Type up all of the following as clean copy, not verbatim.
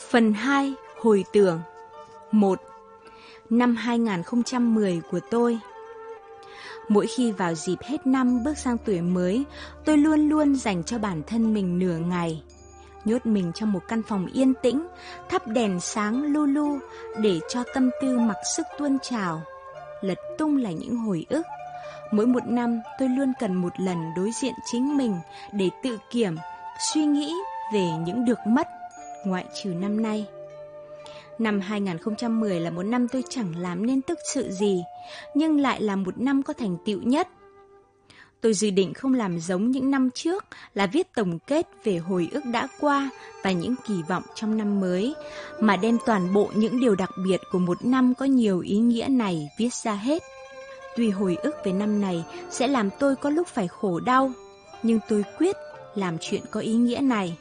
Phần 2. Hồi tưởng. 1. Năm 2010 của tôi. Mỗi khi vào dịp hết năm bước sang tuổi mới, tôi luôn luôn dành cho bản thân mình nửa ngày. Nhốt mình trong một căn phòng yên tĩnh, thắp đèn sáng lu lu để cho tâm tư mặc sức tuôn trào. Lật tung là những hồi ức. Mỗi một năm tôi luôn cần một lần đối diện chính mình để tự kiểm, suy nghĩ về những được mất, ngoại trừ năm nay. Năm 2010 là một năm tôi chẳng làm nên tức sự gì, nhưng lại là một năm có thành tựu nhất. Tôi dự định không làm giống những năm trước là viết tổng kết về hồi ức đã qua và những kỳ vọng trong năm mới, mà đem toàn bộ những điều đặc biệt của một năm có nhiều ý nghĩa này viết ra hết. Tuy hồi ức về năm này sẽ làm tôi có lúc phải khổ đau, nhưng tôi quyết làm chuyện có ý nghĩa này.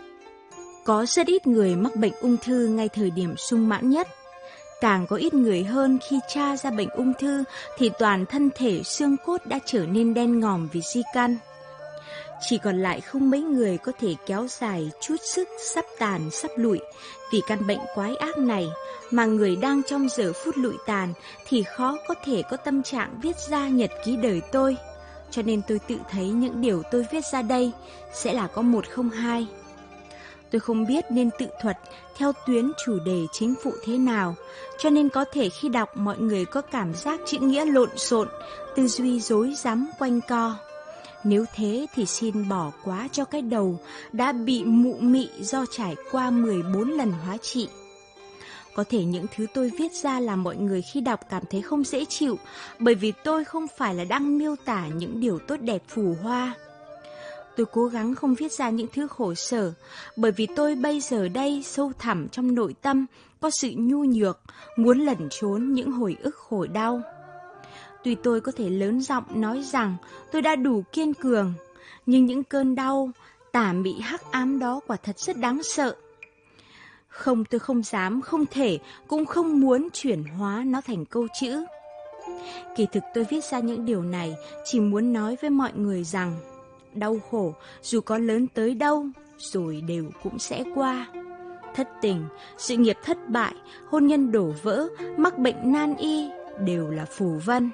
Có rất ít người mắc bệnh ung thư ngay thời điểm sung mãn nhất. Càng có ít người hơn khi tra ra bệnh ung thư thì toàn thân thể xương cốt đã trở nên đen ngòm vì di căn. Chỉ còn lại không mấy người có thể kéo dài chút sức sắp tàn sắp lụi vì căn bệnh quái ác này, mà người đang trong giờ phút lụi tàn thì khó có thể có tâm trạng viết ra nhật ký đời tôi. Cho nên tôi tự thấy những điều tôi viết ra đây sẽ là có một không hai. Tôi không biết nên tự thuật theo tuyến chủ đề chính phụ thế nào, cho nên có thể khi đọc mọi người có cảm giác chữ nghĩa lộn xộn, tư duy rối rắm quanh co. Nếu thế thì xin bỏ quá cho cái đầu đã bị mụ mị do trải qua 14 lần hóa trị. Có thể những thứ tôi viết ra làm mọi người khi đọc cảm thấy không dễ chịu, bởi vì tôi không phải là đang miêu tả những điều tốt đẹp phù hoa. Tôi cố gắng không viết ra những thứ khổ sở, bởi vì tôi bây giờ đây sâu thẳm trong nội tâm có sự nhu nhược, muốn lẩn trốn những hồi ức khổ đau. Tuy tôi có thể lớn giọng nói rằng tôi đã đủ kiên cường, nhưng những cơn đau, tà mị hắc ám đó quả thật rất đáng sợ. Không, tôi không dám, không thể, cũng không muốn chuyển hóa nó thành câu chữ. Kỳ thực tôi viết ra những điều này chỉ muốn nói với mọi người rằng đau khổ dù có lớn tới đâu rồi đều cũng sẽ qua. Thất tình, sự nghiệp thất bại, hôn nhân đổ vỡ, mắc bệnh nan y đều là phù vân.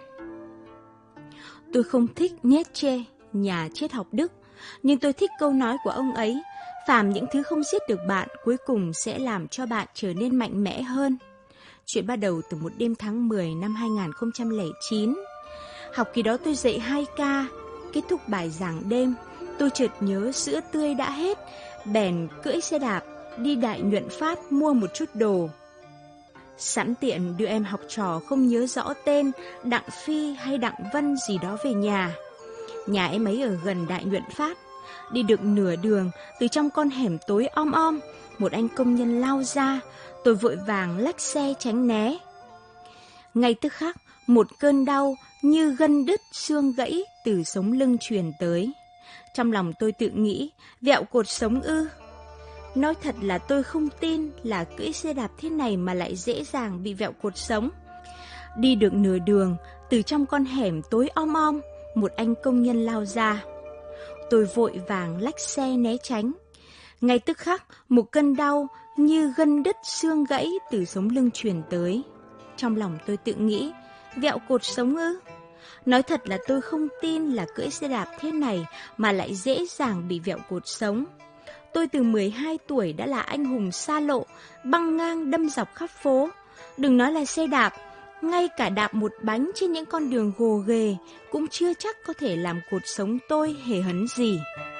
Tôi không thích Nietzsche, nhà triết học Đức, nhưng tôi thích câu nói của ông ấy: phàm những thứ không giết được bạn cuối cùng sẽ làm cho bạn trở nên mạnh mẽ hơn. Chuyện bắt đầu từ một đêm tháng 10 năm 2009. Học kỳ đó tôi dạy 2 ca. Kết thúc bài giảng đêm, tôi chợt nhớ sữa tươi đã hết, bèn cưỡi xe đạp đi Đại Nhuận Phát mua một chút đồ. Sẵn tiện đưa em học trò không nhớ rõ tên, Đặng Phi hay Đặng Vân gì đó về nhà. Nhà em ấy ở gần Đại Nhuận Phát. Đi được nửa đường, từ trong con hẻm tối om om, một anh công nhân lao ra. Tôi vội vàng lách xe tránh né. Ngay tức khắc, một cơn đau như gân đứt xương gãy từ sống lưng truyền tới. Trong lòng tôi tự nghĩ, vẹo cột sống ư? Nói thật là tôi không tin là cưỡi xe đạp thế này mà lại dễ dàng bị vẹo cột sống. Đi được nửa đường, từ trong con hẻm tối om om, một anh công nhân lao ra. Tôi vội vàng lách xe né tránh. Ngay tức khắc, một cơn đau như gân đứt xương gãy từ sống lưng truyền tới. Trong lòng tôi tự nghĩ, vẹo cột sống ư? Nói thật là tôi không tin là cưỡi xe đạp thế này mà lại dễ dàng bị vẹo cột sống. Tôi từ 12 tuổi đã là anh hùng xa lộ, băng ngang đâm dọc khắp phố. Đừng nói là xe đạp, ngay cả đạp một bánh trên những con đường gồ ghề cũng chưa chắc có thể làm cột sống tôi hề hấn gì.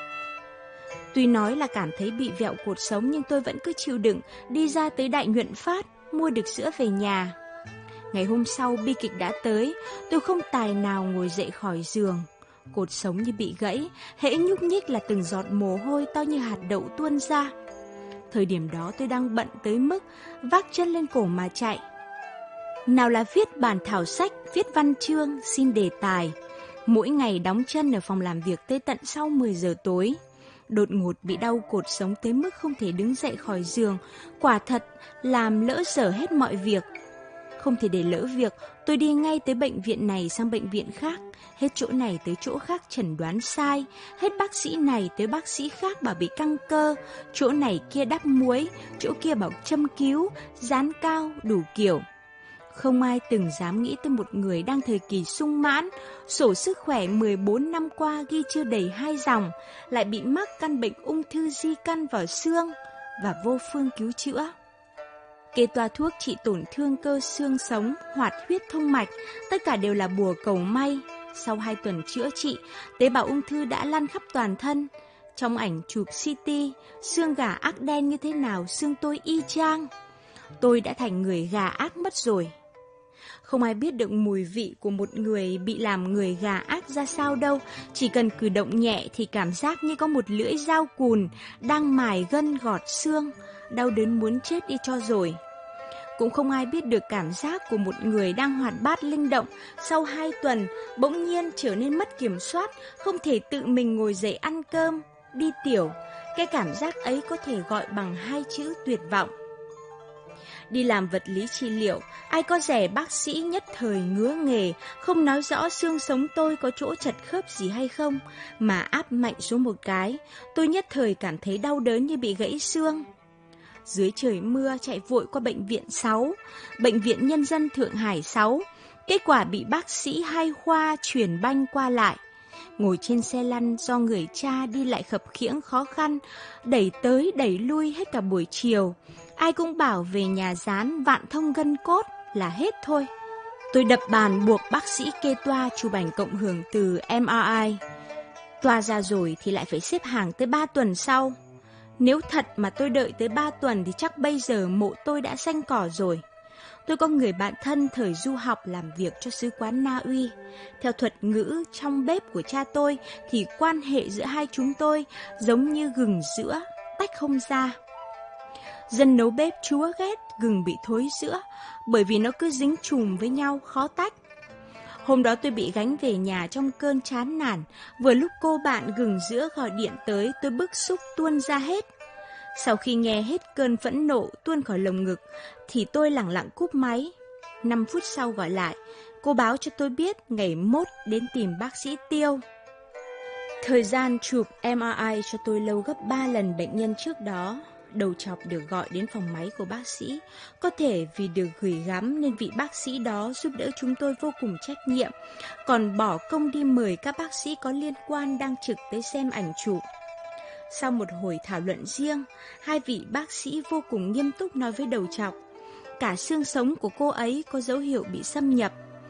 Tuy nói là cảm thấy bị vẹo cột sống nhưng tôi vẫn cứ chịu đựng đi ra tới Đại Nhuận Phát mua được sữa về nhà. Ngày hôm sau bi kịch đã tới, tôi không tài nào ngồi dậy khỏi giường. Cột sống như bị gãy, hễ nhúc nhích là từng giọt mồ hôi to như hạt đậu tuôn ra. Thời điểm đó tôi đang bận tới mức vác chân lên cổ mà chạy. Nào là viết bản thảo sách, viết văn chương, xin đề tài. Mỗi ngày đóng chân ở phòng làm việc tới tận sau 10 giờ tối. Đột ngột bị đau cột sống tới mức không thể đứng dậy khỏi giường, quả thật làm lỡ dở hết mọi việc. Không thể để lỡ việc, tôi đi ngay tới bệnh viện này sang bệnh viện khác, hết chỗ này tới chỗ khác chẩn đoán sai, hết bác sĩ này tới bác sĩ khác bảo bị căng cơ, chỗ này kia đắp muối, chỗ kia bảo châm cứu, dán cao, đủ kiểu. Không ai từng dám nghĩ tới một người đang thời kỳ sung mãn, sổ sức khỏe 14 năm qua ghi chưa đầy 2 dòng, lại bị mắc căn bệnh ung thư di căn vào xương và vô phương cứu chữa. Kê toa thuốc trị tổn thương cơ xương sống, hoạt huyết thông mạch, tất cả đều là bùa cầu may. Sau 2 tuần chữa trị, tế bào ung thư đã lan khắp toàn thân. Trong ảnh chụp CT, xương gà ác đen như thế nào, xương tôi y chang. Tôi đã thành người gà ác mất rồi. Không ai biết được mùi vị của một người bị làm người gà ác ra sao đâu. Chỉ cần cử động nhẹ thì cảm giác như có một lưỡi dao cùn đang mài gân gọt xương, đau đớn muốn chết đi cho rồi. Cũng không ai biết được cảm giác của một người đang hoạt bát linh động, sau 2 tuần bỗng nhiên trở nên mất kiểm soát, không thể tự mình ngồi dậy ăn cơm, đi tiểu. Cái cảm giác ấy có thể gọi bằng 2 chữ tuyệt vọng. Đi làm vật lý trị liệu, ai có rẻ bác sĩ nhất thời ngứa nghề, không nói rõ xương sống tôi có chỗ chật khớp gì hay không, mà áp mạnh xuống một cái, tôi nhất thời cảm thấy đau đớn như bị gãy xương. Dưới trời mưa chạy vội qua bệnh viện 6, bệnh viện Nhân dân Thượng Hải 6, kết quả bị bác sĩ 2 khoa chuyển banh qua lại. Ngồi trên xe lăn do người cha đi lại khập khiễng khó khăn, đẩy tới đẩy lui hết cả buổi chiều. Ai cũng bảo về nhà dán vạn thông gân cốt là hết thôi. Tôi đập bàn buộc bác sĩ kê toa chụp ảnh cộng hưởng từ MRI. Toa ra rồi thì lại phải xếp hàng tới 3 tuần sau. Nếu thật mà tôi đợi tới 3 tuần thì chắc bây giờ mộ tôi đã xanh cỏ rồi. Tôi có người bạn thân thời du học làm việc cho sứ quán Na Uy. Theo thuật ngữ trong bếp của cha tôi thì quan hệ giữa hai chúng tôi giống như gừng sữa, tách không ra. Dân nấu bếp chúa ghét gừng bị thối sữa bởi vì nó cứ dính chùm với nhau khó tách. Hôm đó tôi bị gánh về nhà trong cơn chán nản, vừa lúc cô bạn gừng sữa gọi điện tới, tôi bức xúc tuôn ra hết. Sau khi nghe hết cơn phẫn nộ tuôn khỏi lồng ngực thì tôi lẳng lặng cúp máy. 5 phút sau gọi lại, cô báo cho tôi biết ngày mốt đến tìm bác sĩ Tiêu. Thời gian chụp MRI cho tôi lâu gấp 3 lần bệnh nhân trước đó. Đầu chọc được gọi đến phòng máy của bác sĩ. Có thể vì được gửi gắm nên vị bác sĩ đó giúp đỡ chúng tôi vô cùng trách nhiệm, còn bỏ công đi mời các bác sĩ có liên quan đang trực tới xem ảnh chụp. Sau một hồi thảo luận riêng, 2 vị bác sĩ vô cùng nghiêm túc nói với đầu chọc, cả xương sống của cô ấy có dấu hiệu bị xâm nhập.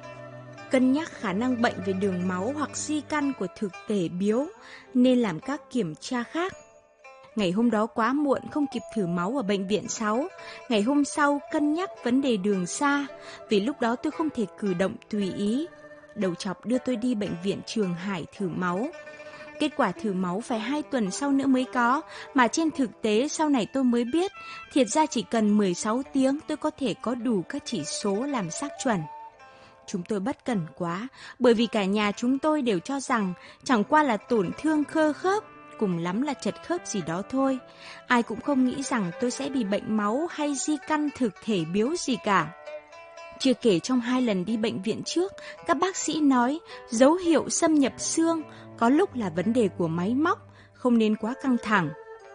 Cân nhắc khả năng bệnh về đường máu hoặc di căn của thực thể biếu nên làm các kiểm tra khác. Ngày hôm đó quá muộn không kịp thử máu ở bệnh viện 6. Ngày hôm sau cân nhắc vấn đề đường xa, vì lúc đó tôi không thể cử động tùy ý. Đầu chọc đưa tôi đi bệnh viện Trường Hải thử máu. Kết quả thử máu phải 2 tuần sau nữa mới có, mà trên thực tế sau này tôi mới biết, thiệt ra chỉ cần 16 tiếng tôi có thể có đủ các chỉ số làm xác chuẩn. Chúng tôi bất cẩn quá, bởi vì cả nhà chúng tôi đều cho rằng chẳng qua là tổn thương cơ khớp, cùng lắm là chật khớp gì đó thôi. Ai cũng không nghĩ rằng tôi sẽ bị bệnh máu hay di căn thực thể biếu gì cả. Chưa kể trong 2 lần đi bệnh viện trước, các bác sĩ nói dấu hiệu xâm nhập xương, có lúc là vấn đề của máy móc, không nên quá căng thẳng.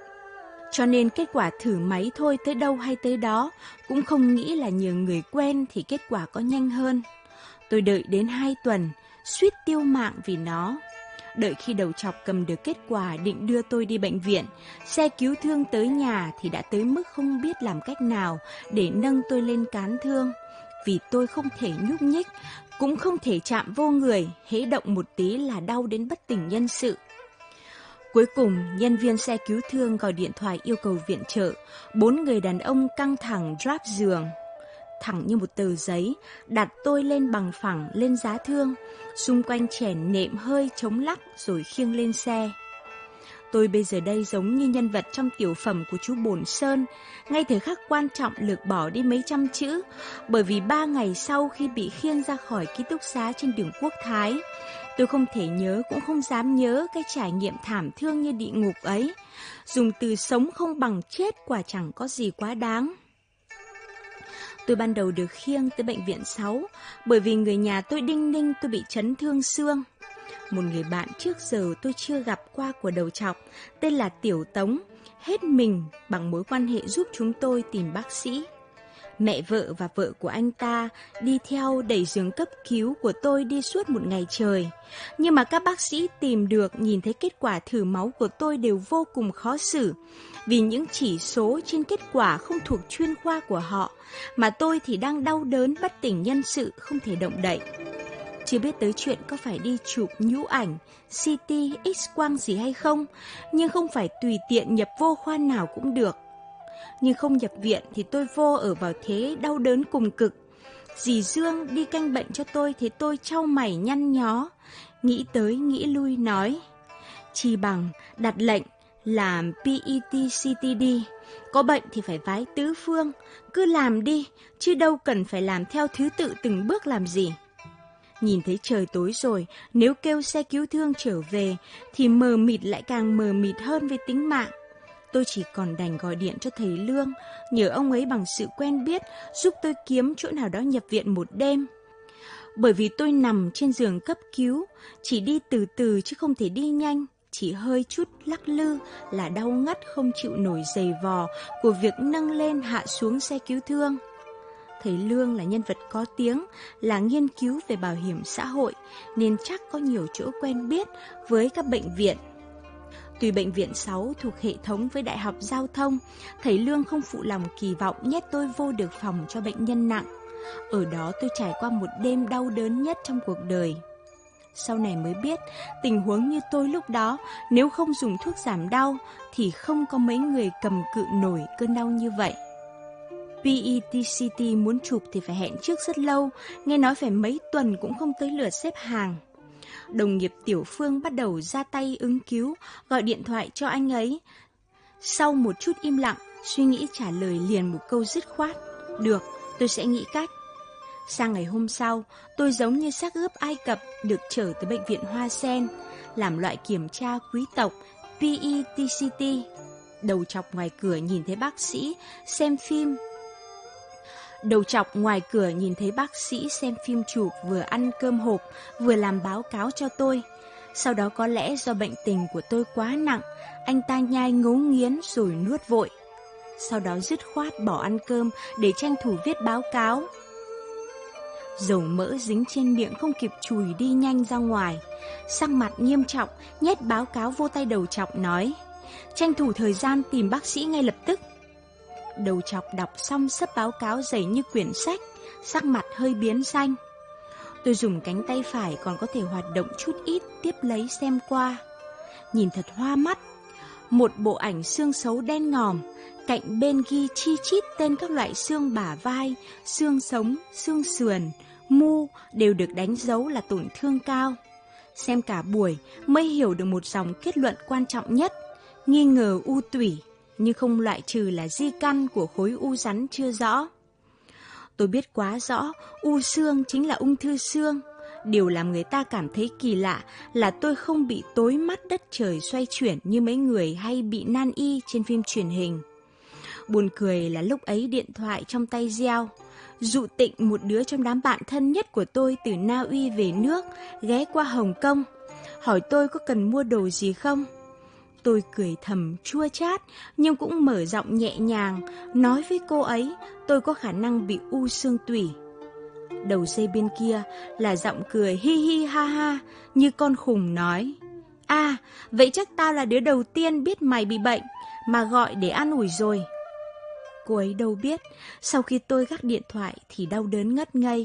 Cho nên kết quả thử máy thôi tới đâu hay tới đó, cũng không nghĩ là nhờ người quen thì kết quả có nhanh hơn. Tôi đợi đến 2 tuần, suýt tiêu mạng vì nó. Đợi khi đầu chọc cầm được kết quả định đưa tôi đi bệnh viện, xe cứu thương tới nhà thì đã tới mức không biết làm cách nào để nâng tôi lên cán thương. Vì tôi không thể nhúc nhích, cũng không thể chạm vô người, hễ động một tí là đau đến bất tỉnh nhân sự. Cuối cùng, nhân viên xe cứu thương gọi điện thoại yêu cầu viện trợ. 4 người đàn ông căng thẳng drap giường, thẳng như một tờ giấy, đặt tôi lên bằng phẳng lên giá thương, xung quanh chèn nệm hơi chống lắc rồi khiêng lên xe. Tôi bây giờ đây giống như nhân vật trong tiểu phẩm của chú Bổn Sơn, ngay thời khắc quan trọng lược bỏ đi mấy trăm chữ, bởi vì 3 ngày sau khi bị khiêng ra khỏi ký túc xá trên đường Quốc Thái, tôi không thể nhớ cũng không dám nhớ cái trải nghiệm thảm thương như địa ngục ấy. Dùng từ sống không bằng chết quả chẳng có gì quá đáng. Tôi ban đầu được khiêng tới bệnh viện 6 bởi vì người nhà tôi đinh ninh tôi bị chấn thương xương. Một người bạn trước giờ tôi chưa gặp qua của đầu trọc, tên là Tiểu Tống, hết mình bằng mối quan hệ giúp chúng tôi tìm bác sĩ. Mẹ vợ và vợ của anh ta đi theo đẩy giường cấp cứu của tôi đi suốt một ngày trời. Nhưng mà các bác sĩ tìm được nhìn thấy kết quả thử máu của tôi đều vô cùng khó xử. Vì những chỉ số trên kết quả không thuộc chuyên khoa của họ, mà tôi thì đang đau đớn bất tỉnh nhân sự không thể động đậy. Chưa biết tới chuyện có phải đi chụp nhũ ảnh, CT, X-quang gì hay không, nhưng không phải tùy tiện nhập vô khoa nào cũng được. Nhưng không nhập viện thì tôi vô ở vào thế đau đớn cùng cực. Dì Dương đi canh bệnh cho tôi thì tôi chau mày nhăn nhó, nghĩ tới nghĩ lui nói: chi bằng đặt lệnh làm PET-CT đi, có bệnh thì phải vái tứ phương, cứ làm đi, chứ đâu cần phải làm theo thứ tự từng bước làm gì. Nhìn thấy trời tối rồi, nếu kêu xe cứu thương trở về thì mờ mịt lại càng mờ mịt hơn với tính mạng. Tôi chỉ còn đành gọi điện cho thầy Lương, nhờ ông ấy bằng sự quen biết giúp tôi kiếm chỗ nào đó nhập viện một đêm. Bởi vì tôi nằm trên giường cấp cứu, chỉ đi từ từ chứ không thể đi nhanh, chỉ hơi chút lắc lư là đau ngắt không chịu nổi giày vò của việc nâng lên hạ xuống xe cứu thương. Thầy Lương là nhân vật có tiếng, là nghiên cứu về bảo hiểm xã hội, nên chắc có nhiều chỗ quen biết với các bệnh viện. Tuy bệnh viện 6 thuộc hệ thống với Đại học Giao thông, thầy Lương không phụ lòng kỳ vọng nhét tôi vô được phòng cho bệnh nhân nặng. Ở đó tôi trải qua một đêm đau đớn nhất trong cuộc đời. Sau này mới biết, tình huống như tôi lúc đó, nếu không dùng thuốc giảm đau, thì không có mấy người cầm cự nổi cơn đau như vậy. PET-CT muốn chụp thì phải hẹn trước rất lâu, nghe nói phải mấy tuần cũng không tới lượt xếp hàng. Đồng nghiệp Tiểu Phương bắt đầu ra tay ứng cứu, gọi điện thoại cho anh ấy. Sau một chút im lặng, suy nghĩ trả lời liền một câu dứt khoát: được, tôi sẽ nghĩ cách. Sang ngày hôm sau, tôi giống như xác ướp Ai Cập được trở tới bệnh viện Hoa Sen, làm loại kiểm tra quý tộc PET-CT. Đầu chọc ngoài cửa nhìn thấy bác sĩ xem phim chụp, vừa ăn cơm hộp, vừa làm báo cáo cho tôi. Sau đó có lẽ do bệnh tình của tôi quá nặng, anh ta nhai ngấu nghiến rồi nuốt vội. Sau đó dứt khoát bỏ ăn cơm để tranh thủ viết báo cáo. Dầu mỡ dính trên miệng không kịp chùi đi nhanh ra ngoài. Sắc mặt nghiêm trọng, nhét báo cáo vô tay đầu chọc nói: tranh thủ thời gian tìm bác sĩ ngay lập tức. Đầu chọc đọc xong sấp báo cáo dày như quyển sách, sắc mặt hơi biến xanh. Tôi dùng cánh tay phải còn có thể hoạt động chút ít tiếp lấy xem qua. Nhìn thật hoa mắt. Một bộ ảnh xương xấu đen ngòm, cạnh bên ghi chi chít tên các loại xương bả vai, xương sống, xương sườn, mu đều được đánh dấu là tổn thương cao. Xem cả buổi mới hiểu được một dòng kết luận quan trọng nhất: nghi ngờ u tủy, nhưng không loại trừ là di căn của khối u rắn chưa rõ. Tôi biết quá rõ, u xương chính là ung thư xương. Điều làm người ta cảm thấy kỳ lạ là tôi không bị tối mắt đất trời xoay chuyển như mấy người hay bị nan y trên phim truyền hình. Buồn cười là lúc ấy điện thoại trong tay reo. Dụ Tịnh, một đứa trong đám bạn thân nhất của tôi từ Na Uy về nước, ghé qua Hồng Kông, hỏi tôi có cần mua đồ gì không. Tôi cười thầm chua chát nhưng cũng mở giọng nhẹ nhàng, nói với cô ấy tôi có khả năng bị u xương tủy. Đầu dây bên kia là giọng cười hi hi ha ha, như con khùng nói: à, vậy chắc tao là đứa đầu tiên biết mày bị bệnh, mà gọi để an ủi rồi. Cô ấy đâu biết, sau khi tôi gác điện thoại thì đau đớn ngất ngây.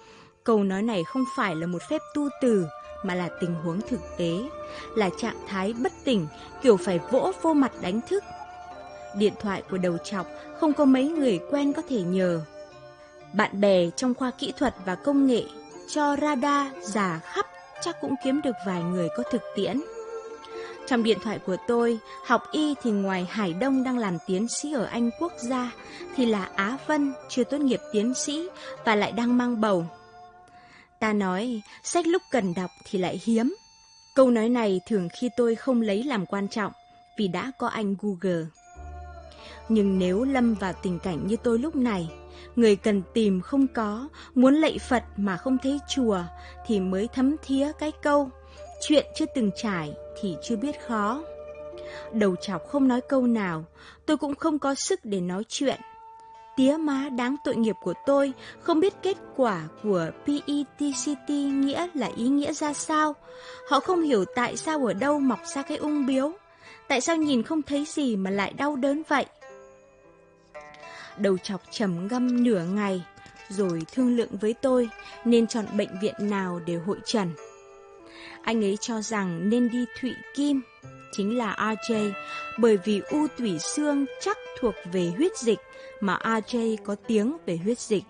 Câu nói này không phải là một phép tu từ, mà là tình huống thực tế, là trạng thái bất tỉnh, kiểu phải vỗ vô mặt đánh thức. Điện thoại của đầu chọc không có mấy người quen có thể nhờ. Bạn bè trong khoa kỹ thuật và công nghệ cho radar giả khắp chắc cũng kiếm được vài người có thực tiễn. Trong điện thoại của tôi, học y thì ngoài Hải Đông đang làm tiến sĩ ở Anh Quốc gia, thì là Á Vân chưa tốt nghiệp tiến sĩ và lại đang mang bầu. Ta nói, sách lúc cần đọc thì lại hiếm. Câu nói này thường khi tôi không lấy làm quan trọng, vì đã có anh Google. Nhưng nếu lâm vào tình cảnh như tôi lúc này, người cần tìm không có, muốn lạy Phật mà không thấy chùa thì mới thấm thía cái câu chuyện chưa từng trải thì chưa biết khó. Đầu chọc không nói câu nào, tôi cũng không có sức để nói chuyện. Tía má đáng tội nghiệp của tôi, không biết kết quả của PETCT nghĩa là ý nghĩa ra sao. Họ không hiểu tại sao ở đâu mọc ra cái ung biếu, tại sao nhìn không thấy gì mà lại đau đớn vậy. Đầu chọc trầm ngâm nửa ngày, rồi thương lượng với tôi nên chọn bệnh viện nào để hội trần. Anh ấy cho rằng nên đi Thụy Kim, chính là RJ, bởi vì u tủy xương chắc thuộc về huyết dịch, mà RJ có tiếng về huyết dịch.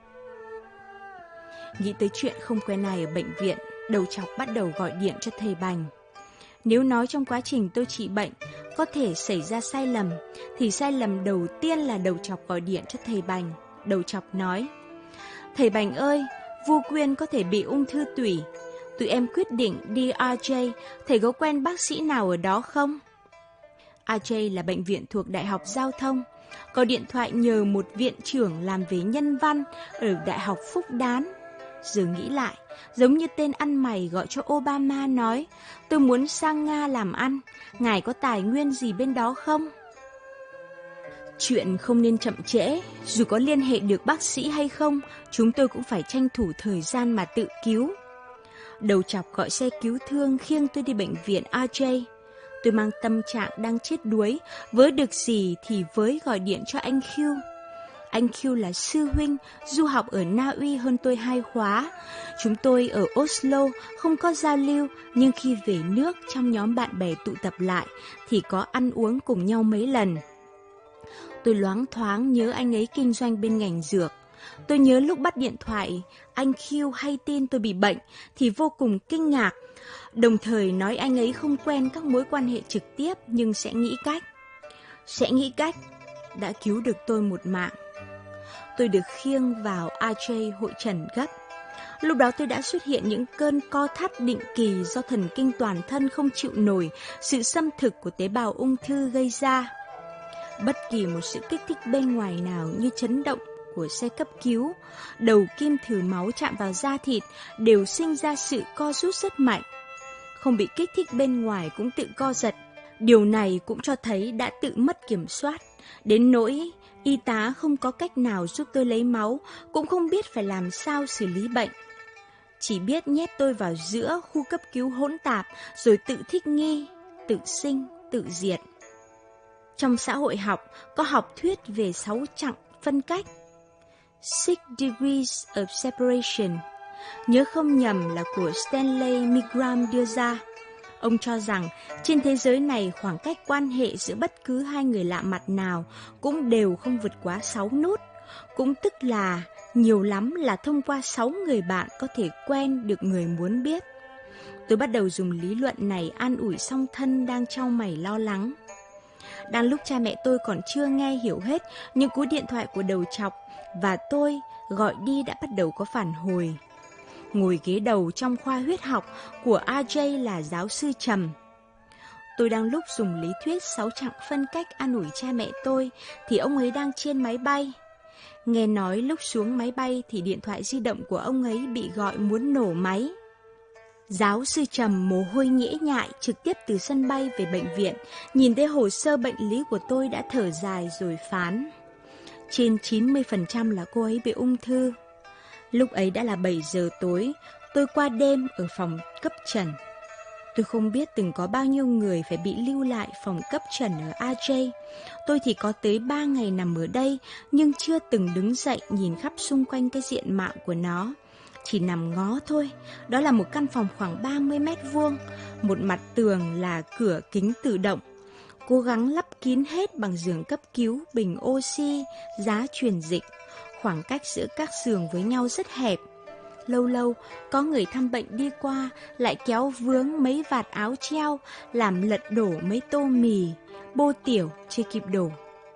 Nghĩ tới chuyện không quen này ở bệnh viện, đầu chọc bắt đầu gọi điện cho thầy Bành. Nếu nói trong quá trình tôi trị bệnh có thể xảy ra sai lầm, thì sai lầm đầu tiên là đầu chọc gọi điện cho thầy Bành. Đầu chọc nói: "Thầy Bành ơi, Vu Quyên có thể bị ung thư tủy. Tụi em quyết định đi RJ, thầy có quen bác sĩ nào ở đó không?" RJ là bệnh viện thuộc Đại học Giao thông. Có điện thoại nhờ một viện trưởng làm về nhân văn ở Đại học Phúc Đán. Giờ nghĩ lại, giống như tên ăn mày gọi cho Obama nói: "Tôi muốn sang Nga làm ăn, ngài có tài nguyên gì bên đó không?" Chuyện không nên chậm trễ, dù có liên hệ được bác sĩ hay không, chúng tôi cũng phải tranh thủ thời gian mà tự cứu. Đầu chọc gọi xe cứu thương khiêng tôi đi bệnh viện RJ. Tôi mang tâm trạng đang chết đuối, với được gì thì với gọi điện cho anh Q. Anh Q là sư huynh, du học ở Na Uy hơn tôi 2 khóa. Chúng tôi ở Oslo không có giao lưu, nhưng khi về nước trong nhóm bạn bè tụ tập lại thì có ăn uống cùng nhau mấy lần. Tôi loáng thoáng nhớ anh ấy kinh doanh bên ngành dược. Tôi nhớ lúc bắt điện thoại, anh Q hay tin tôi bị bệnh thì vô cùng kinh ngạc. Đồng thời nói anh ấy không quen các mối quan hệ trực tiếp nhưng sẽ nghĩ cách đã cứu được tôi một mạng. Tôi được khiêng vào RJ hội trần gấp. Lúc đó tôi đã xuất hiện những cơn co thắt định kỳ do thần kinh toàn thân không chịu nổi sự xâm thực của tế bào ung thư gây ra. Bất kỳ một sự kích thích bên ngoài nào như chấn động của xe cấp cứu, đầu kim thử máu chạm vào da thịt đều sinh ra sự co rút rất mạnh. Không bị kích thích bên ngoài cũng tự co giật. Điều này cũng cho thấy đã tự mất kiểm soát, đến nỗi y tá không có cách nào giúp tôi lấy máu, cũng không biết phải làm sao xử lý bệnh. Chỉ biết nhét tôi vào giữa khu cấp cứu hỗn tạp rồi tự thích nghi, tự sinh, tự diệt. Trong xã hội học có học thuyết về 6 chặng phân cách, 6 degrees of separation. Nhớ không nhầm là của Stanley Milgram đưa ra. Ông cho rằng trên thế giới này khoảng cách quan hệ giữa bất cứ hai người lạ mặt nào cũng đều không vượt quá 6 nút. Cũng tức là nhiều lắm là thông qua 6 người bạn có thể quen được người muốn biết. Tôi bắt đầu dùng lý luận này an ủi song thân đang chau mày lo lắng. Đang lúc cha mẹ tôi còn chưa nghe hiểu hết những cú điện thoại của đầu chọc và tôi gọi đi đã bắt đầu có phản hồi. Ngồi ghế đầu trong khoa huyết học của RJ là giáo sư Trầm. Tôi đang lúc dùng lý thuyết 6 chặng phân cách an ủi cha mẹ tôi thì ông ấy đang trên máy bay. Nghe nói lúc xuống máy bay thì điện thoại di động của ông ấy bị gọi muốn nổ máy. Giáo sư Trầm mồ hôi nhễ nhại trực tiếp từ sân bay về bệnh viện, nhìn thấy hồ sơ bệnh lý của tôi đã thở dài rồi phán: trên 90% là cô ấy bị ung thư. Lúc ấy đã là 7 giờ tối, tôi qua đêm ở phòng cấp trần. Tôi không biết từng có bao nhiêu người phải bị lưu lại phòng cấp trần ở RJ. Tôi thì có tới 3 ngày nằm ở đây, nhưng chưa từng đứng dậy nhìn khắp xung quanh cái diện mạo của nó. Chỉ nằm ngó thôi. Đó là một căn phòng khoảng 30 mét vuông, một mặt tường là cửa kính tự động. Cố gắng lắp kín hết bằng giường cấp cứu, bình oxy, giá truyền dịch. Khoảng cách giữa các giường với nhau rất hẹp. Lâu lâu, có người thăm bệnh đi qua, lại kéo vướng mấy vạt áo treo, làm lật đổ mấy tô mì, bô tiểu chưa kịp đổ.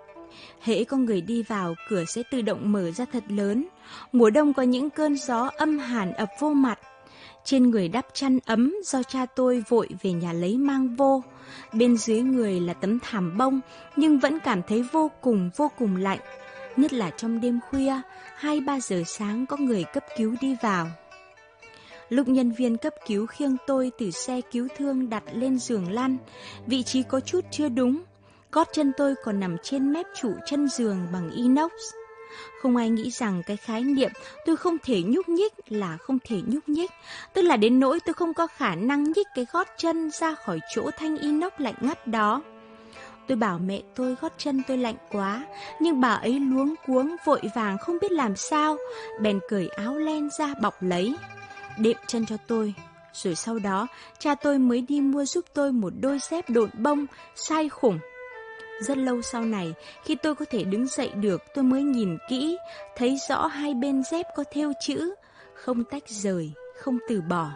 Hễ có người đi vào, cửa sẽ tự động mở ra thật lớn. Mùa đông có những cơn gió âm hàn ập vô mặt. Trên người đắp chăn ấm do cha tôi vội về nhà lấy mang vô. Bên dưới người là tấm thảm bông, nhưng vẫn cảm thấy vô cùng lạnh. nhất là trong đêm khuya, 2-3 giờ sáng có người cấp cứu đi vào. Lúc nhân viên cấp cứu khiêng tôi từ xe cứu thương đặt lên giường lăn, vị trí có chút chưa đúng, gót chân tôi còn nằm trên mép trụ chân giường bằng inox. Không ai nghĩ rằng cái khái niệm tôi không thể nhúc nhích là không thể nhúc nhích, tức là đến nỗi tôi không có khả năng nhích cái gót chân ra khỏi chỗ thanh inox lạnh ngắt đó. Tôi bảo mẹ tôi gót chân tôi lạnh quá, nhưng bà ấy luống cuống vội vàng không biết làm sao, bèn cởi áo len ra bọc lấy, đệm chân cho tôi. Rồi sau đó, cha tôi mới đi mua giúp tôi một đôi dép độn bông, sai khủng. Rất lâu sau này, khi tôi có thể đứng dậy được, tôi mới nhìn kỹ, thấy rõ hai bên dép có thêu chữ, không tách rời, không từ bỏ.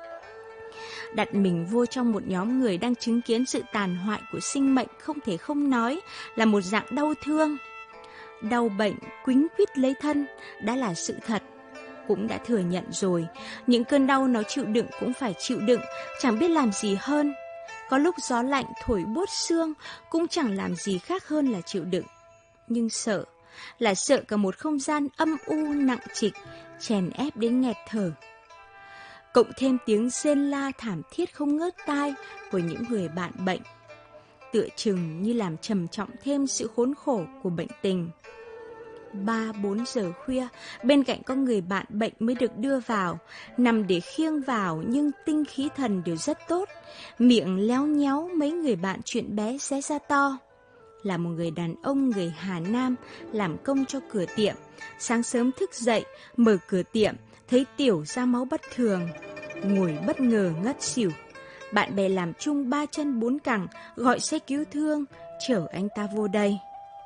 Đặt mình vô trong một nhóm người đang chứng kiến sự tàn hoại của sinh mệnh không thể không nói là một dạng đau thương. Đau bệnh, quýnh quýt lấy thân, đã là sự thật. Cũng đã thừa nhận rồi, những cơn đau nó chịu đựng cũng phải chịu đựng, chẳng biết làm gì hơn. Có lúc gió lạnh thổi buốt xương cũng chẳng làm gì khác hơn là chịu đựng. Nhưng sợ, là sợ cả một không gian âm u nặng trịch, chèn ép đến nghẹt thở. Cộng thêm tiếng rên la thảm thiết không ngớt tai của những người bạn bệnh, tựa chừng như làm trầm trọng thêm sự khốn khổ của bệnh tình. 3-4 giờ khuya, bên cạnh có người bạn bệnh mới được đưa vào, nằm để khiêng vào nhưng tinh khí thần đều rất tốt, miệng léo nhéo mấy người bạn chuyện bé xé ra to. Là một người đàn ông người Hà Nam làm công cho cửa tiệm, sáng sớm thức dậy, mở cửa tiệm, thấy tiểu ra máu bất thường, ngồi bất ngờ ngất xỉu. Bạn bè làm chung 3 chân 4 cẳng, gọi xe cứu thương, chở anh ta vô đây.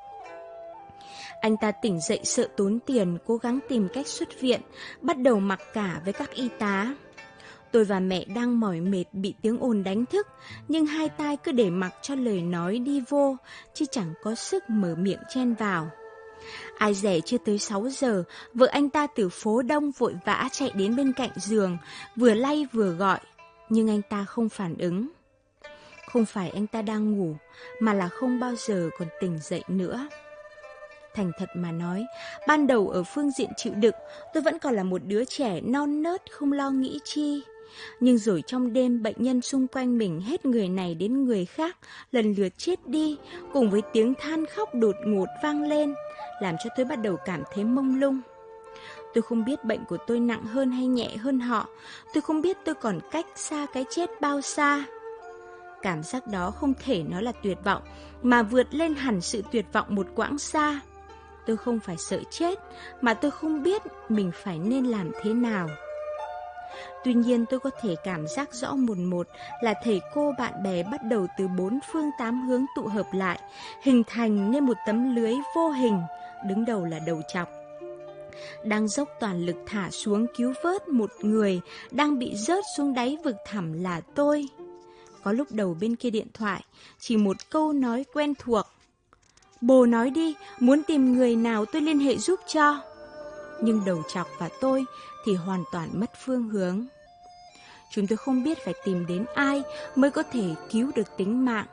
Anh ta tỉnh dậy sợ tốn tiền, cố gắng tìm cách xuất viện, bắt đầu mặc cả với các y tá. Tôi và mẹ đang mỏi mệt bị tiếng ồn đánh thức, nhưng hai tai cứ để mặc cho lời nói đi vô, chứ chẳng có sức mở miệng chen vào. Ai dè chưa tới 6 giờ, vợ anh ta từ phố Đông vội vã chạy đến bên cạnh giường, vừa lay vừa gọi, nhưng anh ta không phản ứng. Không phải anh ta đang ngủ, mà là không bao giờ còn tỉnh dậy nữa. Thành thật mà nói, ban đầu ở phương diện chịu đựng, tôi vẫn còn là một đứa trẻ non nớt không lo nghĩ chi. Nhưng rồi trong đêm, bệnh nhân xung quanh mình hết người này đến người khác, lần lượt chết đi, cùng với tiếng than khóc đột ngột vang lên, làm cho tôi bắt đầu cảm thấy mông lung. Tôi không biết bệnh của tôi nặng hơn hay nhẹ hơn họ, tôi không biết tôi còn cách xa cái chết bao xa. Cảm giác đó không thể nói là tuyệt vọng, mà vượt lên hẳn sự tuyệt vọng một quãng xa. Tôi không phải sợ chết, mà tôi không biết mình phải nên làm thế nào. Tuy nhiên tôi có thể cảm giác rõ một là thầy cô bạn bè bắt đầu từ 4 phương 8 hướng tụ hợp lại, hình thành nên một tấm lưới vô hình, đứng đầu là đầu trọc. Đang dốc toàn lực thả xuống cứu vớt một người đang bị rớt xuống đáy vực thẳm là tôi. Có lúc đầu bên kia điện thoại, chỉ một câu nói quen thuộc. Bồ nói đi, muốn tìm người nào tôi liên hệ giúp cho. Nhưng đầu trọc và tôi thì hoàn toàn mất phương hướng. Chúng tôi không biết phải tìm đến ai mới có thể cứu được tính mạng.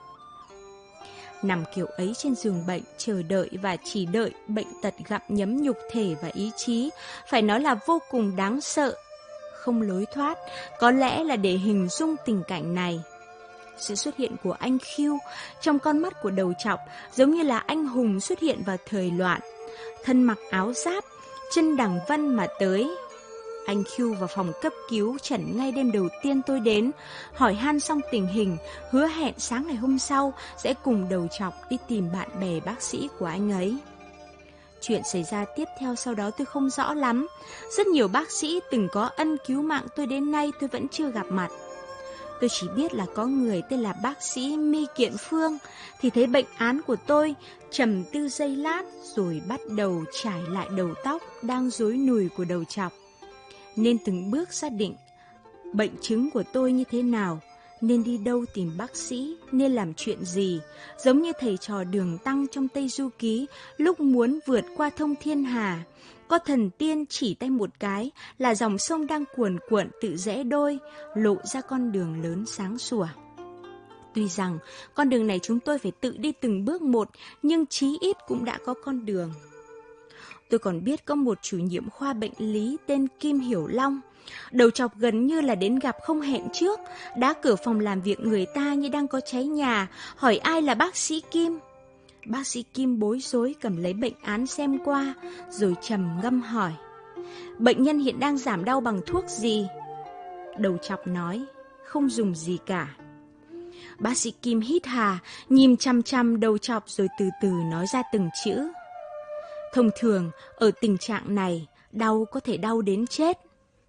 Nằm kiểu ấy trên giường bệnh, chờ đợi và chỉ đợi bệnh tật gặm nhấm nhục thể và ý chí, phải nói là vô cùng đáng sợ. Không lối thoát, có lẽ là để hình dung tình cảnh này. Sự xuất hiện của anh Khiêu trong con mắt của đầu trọc giống như là anh hùng xuất hiện vào thời loạn. Thân mặc áo giáp, chân đằng vân mà tới. Anh Khiêu vào phòng cấp cứu chẩn ngay đêm đầu tiên tôi đến, hỏi han xong tình hình, hứa hẹn sáng ngày hôm sau sẽ cùng đầu trọc đi tìm bạn bè bác sĩ của anh ấy. Chuyện xảy ra tiếp theo sau đó tôi không rõ lắm. Rất nhiều bác sĩ từng có ân cứu mạng tôi đến nay tôi vẫn chưa gặp mặt. Tôi chỉ biết là có người tên là bác sĩ My Kiện Phương thì thấy bệnh án của tôi, trầm tư giây lát rồi bắt đầu trải lại đầu tóc đang rối nùi của đầu trọc. Nên từng bước xác định bệnh chứng của tôi như thế nào, nên đi đâu tìm bác sĩ, nên làm chuyện gì. Giống như thầy trò Đường Tăng trong Tây Du Ký lúc muốn vượt qua thông thiên hà, có thần tiên chỉ tay một cái là dòng sông đang cuồn cuộn tự rẽ đôi, lộ ra con đường lớn sáng sủa. Tuy rằng con đường này chúng tôi phải tự đi từng bước một, nhưng chí ít cũng đã có con đường. Tôi còn biết có một chủ nhiệm khoa bệnh lý tên Kim Hiểu Long. Đầu chọc gần như là đến gặp không hẹn trước, đá cửa phòng làm việc người ta như đang có cháy nhà, hỏi ai là bác sĩ Kim. Bác sĩ Kim bối rối cầm lấy bệnh án xem qua, rồi trầm ngâm hỏi: bệnh nhân hiện đang giảm đau bằng thuốc gì? Đầu chọc nói: không dùng gì cả. Bác sĩ Kim hít hà, nhìn chăm chăm đầu chọc rồi từ từ nói ra từng chữ: thông thường, ở tình trạng này, đau có thể đau đến chết.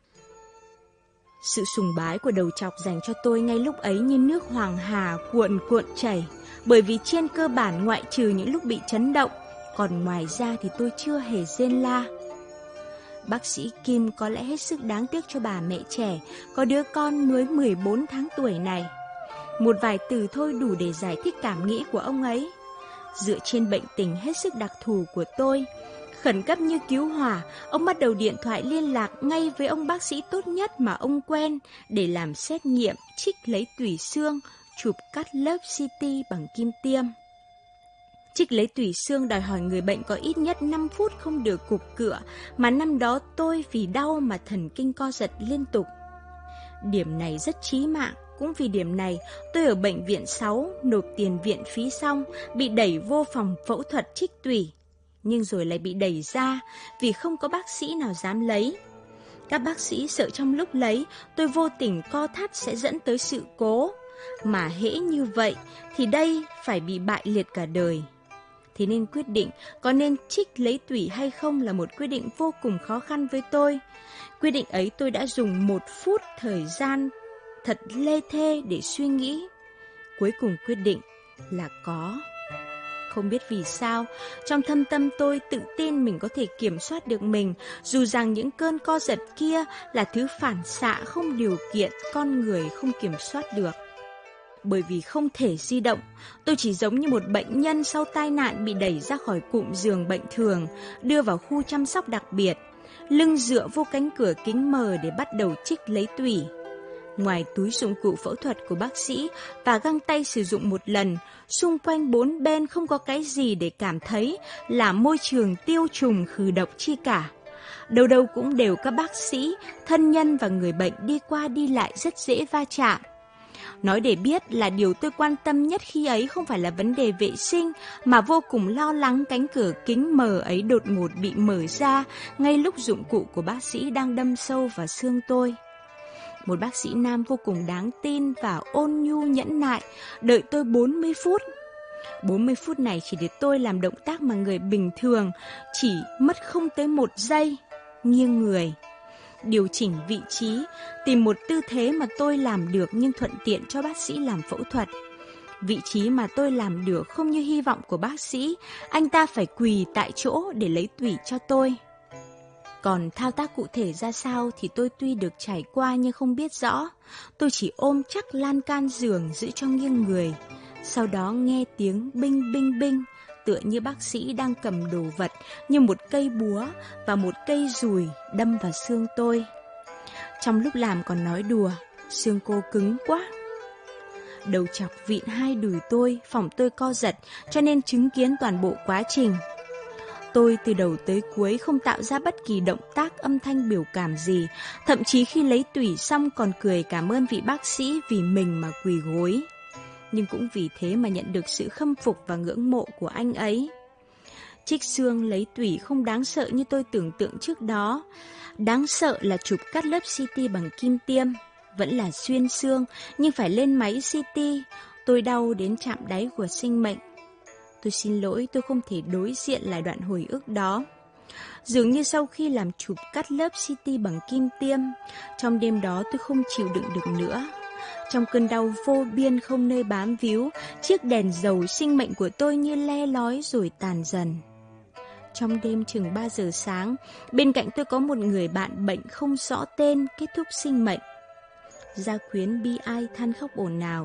Sự sùng bái của đầu chọc dành cho tôi ngay lúc ấy như nước Hoàng Hà cuộn cuộn chảy, bởi vì trên cơ bản ngoại trừ những lúc bị chấn động, còn ngoài ra thì tôi chưa hề rên la. Bác sĩ Kim có lẽ hết sức đáng tiếc cho bà mẹ trẻ, có đứa con mới 14 tháng tuổi này. Một vài từ thôi đủ để giải thích cảm nghĩ của ông ấy. Dựa trên bệnh tình hết sức đặc thù của tôi, khẩn cấp như cứu hỏa, ông bắt đầu điện thoại liên lạc ngay với ông bác sĩ tốt nhất mà ông quen để làm xét nghiệm, trích lấy tủy xương, chụp cắt lớp CT bằng kim tiêm. Trích lấy tủy xương đòi hỏi người bệnh có ít nhất 5 phút không được cụp cựa, mà năm đó tôi vì đau mà thần kinh co giật liên tục. Điểm này rất chí mạng. Cũng vì điểm này, tôi ở bệnh viện 6 nộp tiền viện phí xong, bị đẩy vô phòng phẫu thuật trích tủy. Nhưng rồi lại bị đẩy ra vì không có bác sĩ nào dám lấy. Các bác sĩ sợ trong lúc lấy, tôi vô tình co thắt sẽ dẫn tới sự cố. Mà hễ như vậy thì đây phải bị bại liệt cả đời. Thế nên quyết định có nên trích lấy tủy hay không là một quyết định vô cùng khó khăn với tôi. Quyết định ấy tôi đã dùng 1 phút thời gian thật lê thê để suy nghĩ. Cuối cùng quyết định là có. Không biết vì sao, trong thâm tâm tôi tự tin mình có thể kiểm soát được mình, dù rằng những cơn co giật kia là thứ phản xạ không điều kiện, con người không kiểm soát được. Bởi vì không thể di động, tôi chỉ giống như một bệnh nhân sau tai nạn bị đẩy ra khỏi cụm giường bệnh thường, đưa vào khu chăm sóc đặc biệt, lưng dựa vô cánh cửa kính mờ để bắt đầu trích lấy tủy. Ngoài túi dụng cụ phẫu thuật của bác sĩ và găng tay sử dụng một lần, xung quanh 4 bên không có cái gì để cảm thấy là môi trường tiêu trùng khử độc chi cả. Đâu đâu cũng đều các bác sĩ, thân nhân và người bệnh đi qua đi lại rất dễ va chạm. Nói để biết là điều tôi quan tâm nhất khi ấy không phải là vấn đề vệ sinh, mà vô cùng lo lắng cánh cửa kính mờ ấy đột ngột bị mở ra ngay lúc dụng cụ của bác sĩ đang đâm sâu vào xương tôi. Một bác sĩ nam vô cùng đáng tin và ôn nhu nhẫn nại, đợi tôi 40 phút. 40 phút này chỉ để tôi làm động tác mà người bình thường chỉ mất không tới 1 giây, nghiêng người, điều chỉnh vị trí, tìm một tư thế mà tôi làm được nhưng thuận tiện cho bác sĩ làm phẫu thuật. Vị trí mà tôi làm được không như hy vọng của bác sĩ, anh ta phải quỳ tại chỗ để lấy tủy cho tôi. Còn thao tác cụ thể ra sao thì tôi tuy được trải qua nhưng không biết rõ. Tôi chỉ ôm chắc lan can giường giữ cho nghiêng người. Sau đó nghe tiếng binh binh binh, tựa như bác sĩ đang cầm đồ vật như một cây búa và một cây dùi đâm vào xương tôi. Trong lúc làm còn nói đùa, xương cô cứng quá. Đầu chọc vịn 2 đùi tôi, phòng tôi co giật cho nên chứng kiến toàn bộ quá trình. Tôi từ đầu tới cuối không tạo ra bất kỳ động tác âm thanh biểu cảm gì, thậm chí khi lấy tủy xong còn cười cảm ơn vị bác sĩ vì mình mà quỳ gối. Nhưng cũng vì thế mà nhận được sự khâm phục và ngưỡng mộ của anh ấy. Trích xương lấy tủy không đáng sợ như tôi tưởng tượng trước đó. Đáng sợ là chụp cắt lớp CT bằng kim tiêm. Vẫn là xuyên xương, nhưng phải lên máy CT. Tôi đau đến chạm đáy của sinh mệnh. Tôi xin lỗi, tôi không thể đối diện lại đoạn hồi ức đó. Dường như sau khi làm chụp cắt lớp CT bằng kim tiêm, trong đêm đó tôi không chịu đựng được nữa. Trong cơn đau vô biên không nơi bám víu, chiếc đèn dầu sinh mệnh của tôi như le lói rồi tàn dần. Trong đêm chừng 3 giờ sáng, bên cạnh tôi có một người bạn bệnh không rõ tên kết thúc sinh mệnh. Gia Quyến bi ai than khóc ồn ào.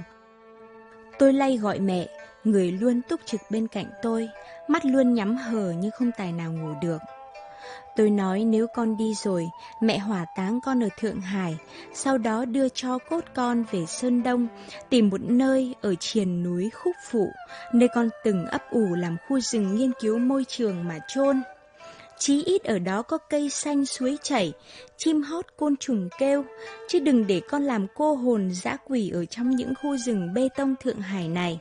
Tôi lay gọi mẹ, người luôn túc trực bên cạnh tôi, mắt luôn nhắm hờ nhưng không tài nào ngủ được. Tôi nói nếu con đi rồi, mẹ hỏa táng con ở Thượng Hải, sau đó đưa tro cốt con về Sơn Đông, tìm một nơi ở triền núi Khúc Phụ, nơi con từng ấp ủ làm khu rừng nghiên cứu môi trường mà chôn. Chí ít ở đó có cây xanh suối chảy, chim hót côn trùng kêu, chứ đừng để con làm cô hồn dã quỷ ở trong những khu rừng bê tông Thượng Hải này.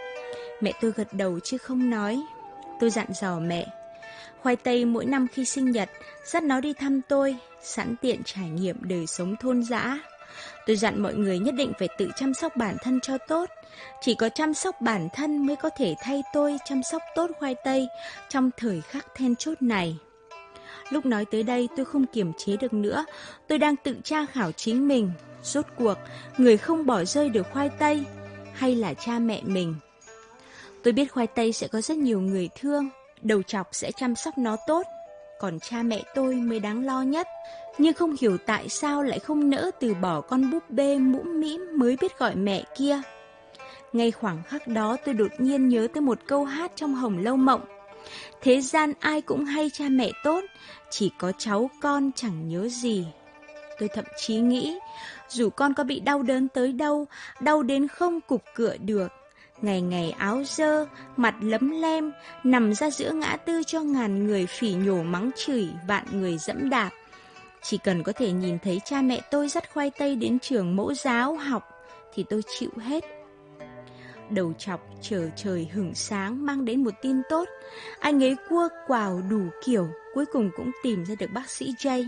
Mẹ tôi gật đầu chứ không nói. Tôi dặn dò mẹ. Khoai tây mỗi năm khi sinh nhật, dắt nó đi thăm tôi, sẵn tiện trải nghiệm đời sống thôn dã. Tôi dặn mọi người nhất định phải tự chăm sóc bản thân cho tốt. Chỉ có chăm sóc bản thân mới có thể thay tôi chăm sóc tốt khoai tây trong thời khắc then chốt này. Lúc nói tới đây tôi không kiềm chế được nữa. Tôi đang tự tra khảo chính mình. Rốt cuộc, người không bỏ rơi được khoai tây hay là cha mẹ mình? Tôi biết khoai tây sẽ có rất nhiều người thương, đầu trọc sẽ chăm sóc nó tốt, còn cha mẹ tôi mới đáng lo nhất. Nhưng không hiểu tại sao lại không nỡ từ bỏ con búp bê mũm mĩm mới biết gọi mẹ kia. Ngay khoảng khắc đó tôi đột nhiên nhớ tới một câu hát trong Hồng Lâu Mộng. Thế gian ai cũng hay cha mẹ tốt, chỉ có cháu con chẳng nhớ gì. Tôi thậm chí nghĩ, dù con có bị đau đớn tới đâu, đau đến không cục cựa được, ngày ngày áo dơ, mặt lấm lem, nằm ra giữa ngã tư cho ngàn người phỉ nhổ mắng chửi, vạn người dẫm đạp. Chỉ cần có thể nhìn thấy cha mẹ tôi dắt khoai tây đến trường mẫu giáo học, thì tôi chịu hết. Đầu chọc chờ trời hửng sáng mang đến một tin tốt. Anh ấy cua quào đủ kiểu, cuối cùng cũng tìm ra được bác sĩ J.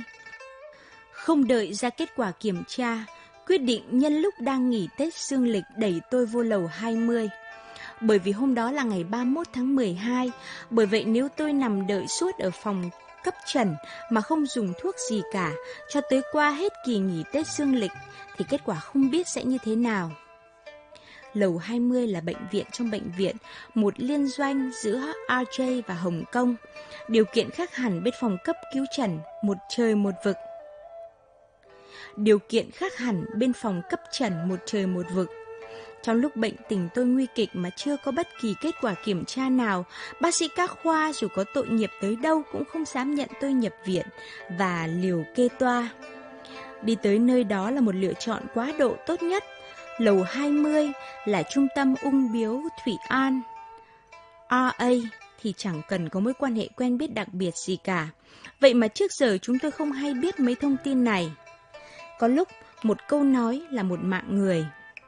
Không đợi ra kết quả kiểm tra, quyết định nhân lúc đang nghỉ Tết dương lịch đẩy tôi vô lầu 20. Bởi vì hôm đó là ngày 31 tháng 12, bởi vậy nếu tôi nằm đợi suốt ở phòng cấp trần mà không dùng thuốc gì cả cho tới qua hết kỳ nghỉ Tết dương lịch thì kết quả không biết sẽ như thế nào. Lầu 20 là bệnh viện trong bệnh viện, một liên doanh giữa RJ và Hồng Kông. Điều kiện khác hẳn bên phòng cấp cứu trần, một trời một vực. Trong lúc bệnh tình tôi nguy kịch mà chưa có bất kỳ kết quả kiểm tra nào, bác sĩ các khoa dù có tội nghiệp tới đâu cũng không dám nhận tôi nhập viện và liều kê toa. Đi tới nơi đó là một lựa chọn quá độ tốt nhất. Lầu 20 là trung tâm ung biếu Thủy An. RA thì chẳng cần có mối quan hệ quen biết đặc biệt gì cả. Vậy mà trước giờ chúng tôi không hay biết mấy thông tin này. Có lúc một câu nói là một mạng người.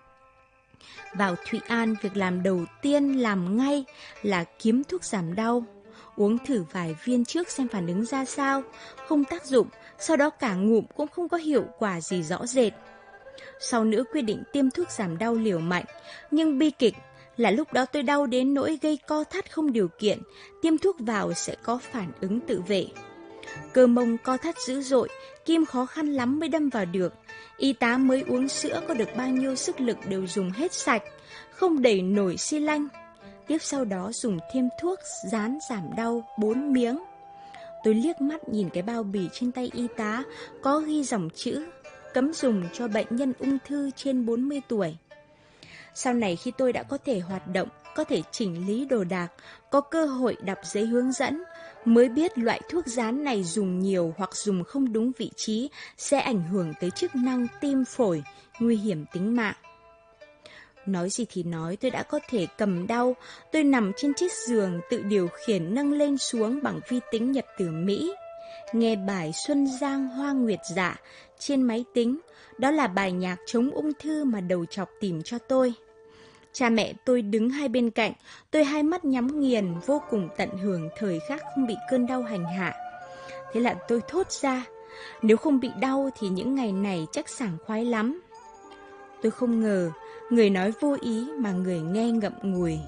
Vào Thụy An, việc làm đầu tiên làm ngay là kiếm thuốc giảm đau. Uống thử vài viên trước xem phản ứng ra sao. Không tác dụng, sau đó cả ngụm cũng không có hiệu quả gì rõ rệt. Sau nữa quyết định tiêm thuốc giảm đau liều mạnh. Nhưng bi kịch là lúc đó tôi đau đến nỗi gây co thắt không điều kiện. Tiêm thuốc vào sẽ có phản ứng tự vệ. Cơ mông co thắt dữ dội, kim khó khăn lắm mới đâm vào được. Y tá mới uống sữa có được bao nhiêu sức lực đều dùng hết sạch, không đẩy nổi xi lanh. Tiếp sau đó dùng thêm thuốc dán giảm đau 4 miếng. Tôi liếc mắt nhìn cái bao bì trên tay y tá có ghi dòng chữ cấm dùng cho bệnh nhân ung thư trên 40 tuổi. Sau này khi tôi đã có thể hoạt động, có thể chỉnh lý đồ đạc, có cơ hội đọc giấy hướng dẫn, mới biết loại thuốc dán này dùng nhiều hoặc dùng không đúng vị trí sẽ ảnh hưởng tới chức năng tim phổi, nguy hiểm tính mạng. Nói gì thì nói, tôi đã có thể cầm đau, tôi nằm trên chiếc giường tự điều khiển nâng lên xuống bằng vi tính nhập từ Mỹ. Nghe bài Xuân Giang Hoa Nguyệt Dạ trên máy tính, đó là bài nhạc chống ung thư mà đầu chọc tìm cho tôi. Cha mẹ tôi đứng hai bên cạnh, tôi hai mắt nhắm nghiền, vô cùng tận hưởng thời khắc không bị cơn đau hành hạ. Thế là tôi thốt ra, nếu không bị đau thì những ngày này chắc sảng khoái lắm. Tôi không ngờ, người nói vô ý mà người nghe ngậm ngùi.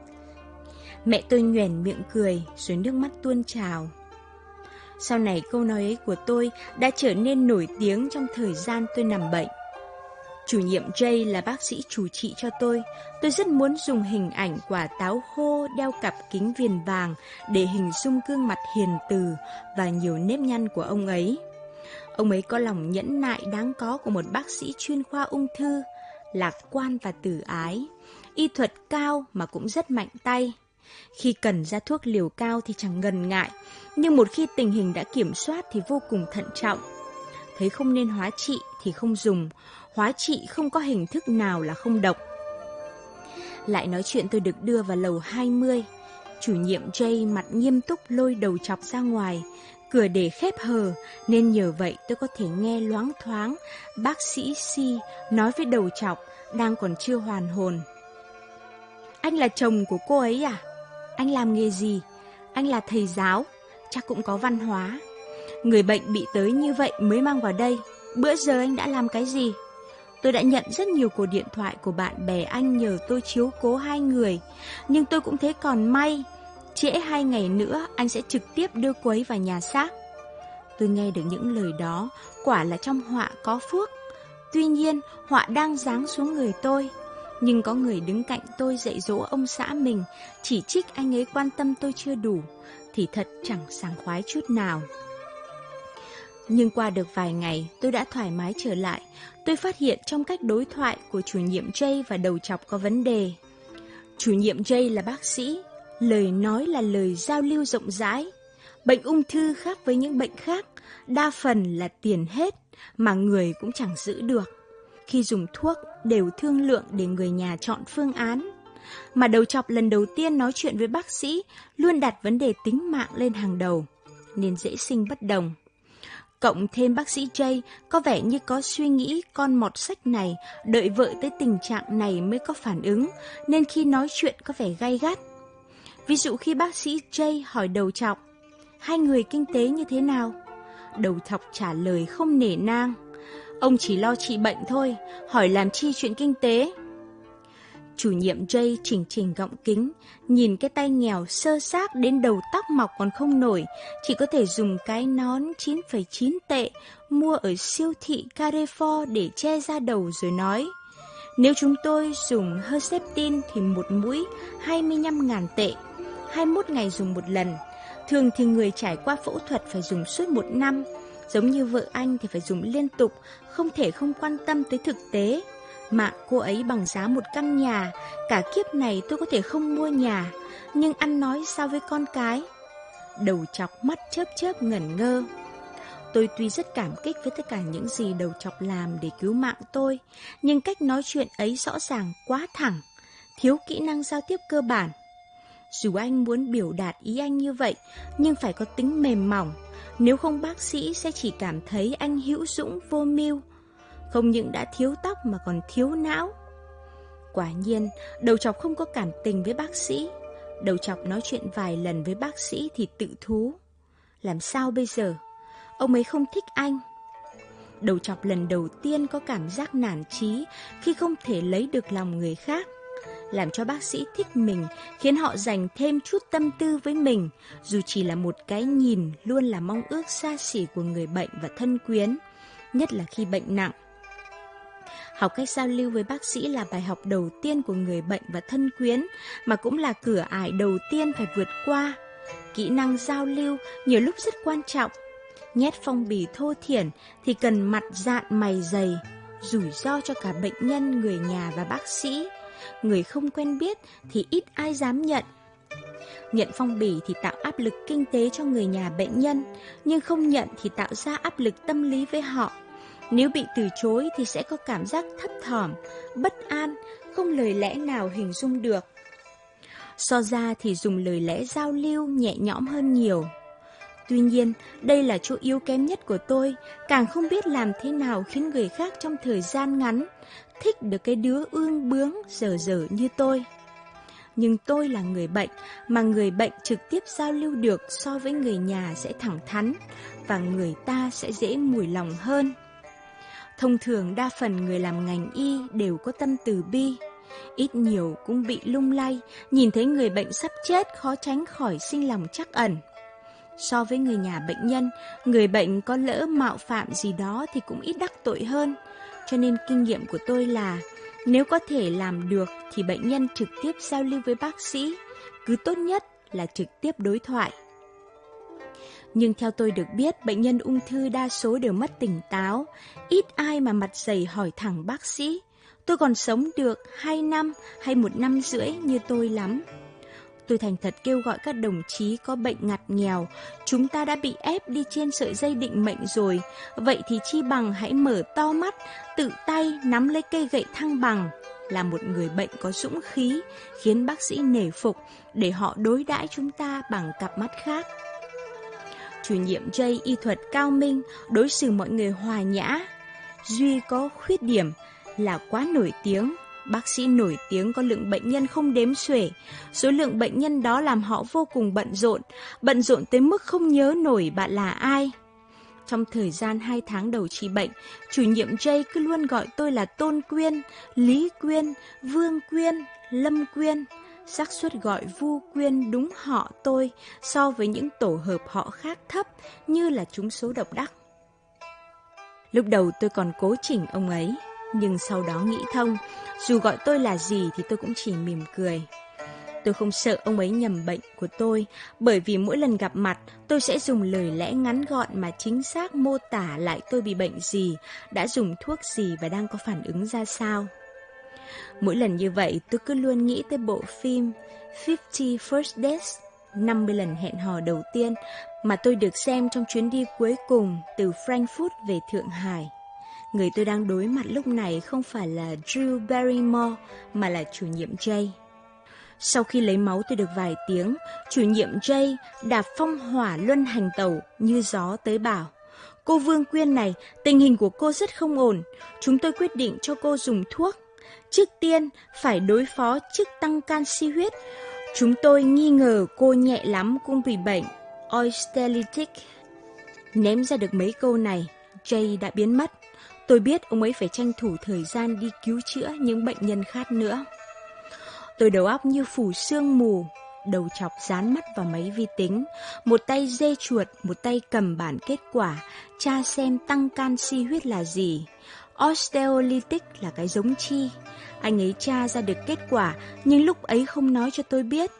Mẹ tôi nhoẻn miệng cười, rồi nước mắt tuôn trào. Sau này câu nói ấy của tôi đã trở nên nổi tiếng trong thời gian tôi nằm bệnh. Chủ nhiệm J là bác sĩ chủ trị cho tôi. Tôi rất muốn dùng hình ảnh quả táo khô đeo cặp kính viền vàng để hình dung gương mặt hiền từ và nhiều nếp nhăn của ông ấy. Ông ấy có lòng nhẫn nại đáng có của một bác sĩ chuyên khoa ung thư, lạc quan và tử ái, y thuật cao mà cũng rất mạnh tay. Khi cần ra thuốc liều cao thì chẳng ngần ngại, nhưng một khi tình hình đã kiểm soát thì vô cùng thận trọng. Thấy không nên hóa trị thì không dùng, hóa trị không có hình thức nào là không độc. Lại nói chuyện tôi được đưa vào lầu 20. Chủ nhiệm Jay mặt nghiêm túc lôi đầu chọc ra ngoài. Cửa để khép hờ, nên nhờ vậy tôi có thể nghe loáng thoáng bác sĩ C nói với đầu chọc đang còn chưa hoàn hồn. Anh là chồng của cô ấy à? Anh làm nghề gì? Anh là thầy giáo, chắc cũng có văn hóa. Người bệnh bị tới như vậy mới mang vào đây. Bữa giờ anh đã làm cái gì? Tôi đã nhận rất nhiều cuộc điện thoại của bạn bè anh nhờ tôi chiếu cố hai người. Nhưng tôi cũng thấy còn may. Trễ 2 ngày nữa anh sẽ trực tiếp đưa cô ấy vào nhà xác. Tôi nghe được những lời đó, quả là trong họa có phước. Tuy nhiên họa đang giáng xuống người tôi. Nhưng có người đứng cạnh tôi dạy dỗ ông xã mình, chỉ trích anh ấy quan tâm tôi chưa đủ, thì thật chẳng sảng khoái chút nào. Nhưng qua được vài ngày, tôi đã thoải mái trở lại. Tôi phát hiện trong cách đối thoại của chủ nhiệm Jay và đầu chọc có vấn đề. Chủ nhiệm Jay là bác sĩ, lời nói là lời giao lưu rộng rãi. Bệnh ung thư khác với những bệnh khác, đa phần là tiền hết, mà người cũng chẳng giữ được. Khi dùng thuốc, đều thương lượng để người nhà chọn phương án. Mà đầu chọc lần đầu tiên nói chuyện với bác sĩ, luôn đặt vấn đề tính mạng lên hàng đầu, nên dễ sinh bất đồng. Cộng thêm bác sĩ Jay có vẻ như có suy nghĩ con mọt sách này đợi vợ tới tình trạng này mới có phản ứng, nên khi nói chuyện có vẻ gay gắt. Ví dụ khi bác sĩ Jay hỏi đầu chọc, hai người kinh tế như thế nào? Đầu chọc trả lời không nể nang, ông chỉ lo trị bệnh thôi, hỏi làm chi chuyện kinh tế. Chủ nhiệm Jay chỉnh gọng kính, nhìn cái tay nghèo sơ xác đến đầu tóc mọc còn không nổi, chỉ có thể dùng cái nón 9,9 tệ mua ở siêu thị Carrefour để che ra đầu rồi nói, nếu chúng tôi dùng Herceptin thì một mũi 25.000 tệ, 21 ngày dùng một lần. Thường thì người trải qua phẫu thuật phải dùng suốt 1 năm, giống như vợ anh thì phải dùng liên tục, không thể không quan tâm tới thực tế. Mạng cô ấy bằng giá một căn nhà, cả kiếp này tôi có thể không mua nhà, nhưng ăn nói sao với con cái? Đầu chọc mắt chớp ngẩn ngơ. Tôi tuy rất cảm kích với tất cả những gì đầu chọc làm để cứu mạng tôi, nhưng cách nói chuyện ấy rõ ràng quá thẳng, thiếu kỹ năng giao tiếp cơ bản. Dù anh muốn biểu đạt ý anh như vậy, nhưng phải có tính mềm mỏng, nếu không bác sĩ sẽ chỉ cảm thấy anh hữu dũng vô mưu. Không những đã thiếu tóc mà còn thiếu não. Quả nhiên, đầu chọc không có cảm tình với bác sĩ. Đầu chọc nói chuyện vài lần với bác sĩ thì tự thú. Làm sao bây giờ? Ông ấy không thích anh. Đầu chọc lần đầu tiên có cảm giác nản chí khi không thể lấy được lòng người khác. Làm cho bác sĩ thích mình, khiến họ dành thêm chút tâm tư với mình, dù chỉ là một cái nhìn luôn là mong ước xa xỉ của người bệnh và thân quyến, nhất là khi bệnh nặng. Học cách giao lưu với bác sĩ là bài học đầu tiên của người bệnh và thân quyến, mà cũng là cửa ải đầu tiên phải vượt qua. Kỹ năng giao lưu nhiều lúc rất quan trọng. Nhét phong bì thô thiển thì cần mặt dạn mày dày, rủi ro cho cả bệnh nhân, người nhà và bác sĩ. Người không quen biết thì ít ai dám nhận. Nhận phong bì thì tạo áp lực kinh tế cho người nhà bệnh nhân, nhưng không nhận thì tạo ra áp lực tâm lý với họ. Nếu bị từ chối thì sẽ có cảm giác thấp thỏm, bất an, không lời lẽ nào hình dung được. So ra thì dùng lời lẽ giao lưu nhẹ nhõm hơn nhiều. Tuy nhiên, đây là chỗ yếu kém nhất của tôi, càng không biết làm thế nào khiến người khác trong thời gian ngắn thích được cái đứa ương bướng dở như tôi. Nhưng tôi là người bệnh, mà người bệnh trực tiếp giao lưu được so với người nhà sẽ thẳng thắn, và người ta sẽ dễ mùi lòng hơn. Thông thường đa phần người làm ngành y đều có tâm từ bi, ít nhiều cũng bị lung lay, nhìn thấy người bệnh sắp chết khó tránh khỏi sinh lòng trắc ẩn. So với người nhà bệnh nhân, người bệnh có lỡ mạo phạm gì đó thì cũng ít đắc tội hơn. Cho nên kinh nghiệm của tôi là, nếu có thể làm được thì bệnh nhân trực tiếp giao lưu với bác sĩ, cứ tốt nhất là trực tiếp đối thoại. Nhưng theo tôi được biết, bệnh nhân ung thư đa số đều mất tỉnh táo, ít ai mà mặt dày hỏi thẳng bác sĩ, tôi còn sống được 2 năm hay 1 năm rưỡi như tôi lắm. Tôi thành thật kêu gọi các đồng chí có bệnh ngặt nghèo, chúng ta đã bị ép đi trên sợi dây định mệnh rồi, vậy thì chi bằng hãy mở to mắt, tự tay nắm lấy cây gậy thăng bằng, là một người bệnh có dũng khí, khiến bác sĩ nể phục để họ đối đãi chúng ta bằng cặp mắt khác. Chủ nhiệm J y thuật cao minh, đối xử mọi người hòa nhã. Duy có khuyết điểm là quá nổi tiếng. Bác sĩ nổi tiếng có lượng bệnh nhân không đếm xuể. Số lượng bệnh nhân đó làm họ vô cùng bận rộn tới mức không nhớ nổi bạn là ai. Trong thời gian 2 tháng đầu trị bệnh, chủ nhiệm J cứ luôn gọi tôi là Tôn Quyên, Lý Quyên, Vương Quyên, Lâm Quyên. Xác suất gọi Vu Quyên đúng họ tôi so với những tổ hợp họ khác thấp, như là trúng số độc đắc. Lúc đầu tôi còn cố chỉnh ông ấy, nhưng sau đó nghĩ thông, dù gọi tôi là gì thì tôi cũng chỉ mỉm cười. Tôi không sợ ông ấy nhầm bệnh của tôi, bởi vì mỗi lần gặp mặt, tôi sẽ dùng lời lẽ ngắn gọn mà chính xác mô tả lại tôi bị bệnh gì, đã dùng thuốc gì và đang có phản ứng ra sao. Mỗi lần như vậy, tôi cứ luôn nghĩ tới bộ phim 50 First Dates, 50 lần hẹn hò đầu tiên, mà tôi được xem trong chuyến đi cuối cùng từ Frankfurt về Thượng Hải. Người tôi đang đối mặt lúc này không phải là Drew Barrymore, mà là chủ nhiệm J. Sau khi lấy máu tôi được vài tiếng, chủ nhiệm J đạp phong hỏa luân hành tẩu như gió tới bảo: "Cô Vương Quyên này, tình hình của cô rất không ổn. Chúng tôi quyết định cho cô dùng thuốc. Trước tiên, phải đối phó chức tăng canxi huyết. Chúng tôi nghi ngờ cô nhẹ lắm cũng bị bệnh osteolytic." Ném ra được mấy câu này, J đã biến mất. Tôi biết ông ấy phải tranh thủ thời gian đi cứu chữa những bệnh nhân khác nữa. Tôi đầu óc như phủ sương mù, đầu chọc dán mắt vào máy vi tính, một tay dê chuột, một tay cầm bản kết quả, tra xem tăng canxi huyết là gì, osteolytic là cái giống chi. Anh ấy tra ra được kết quả, nhưng lúc ấy không nói cho tôi biết.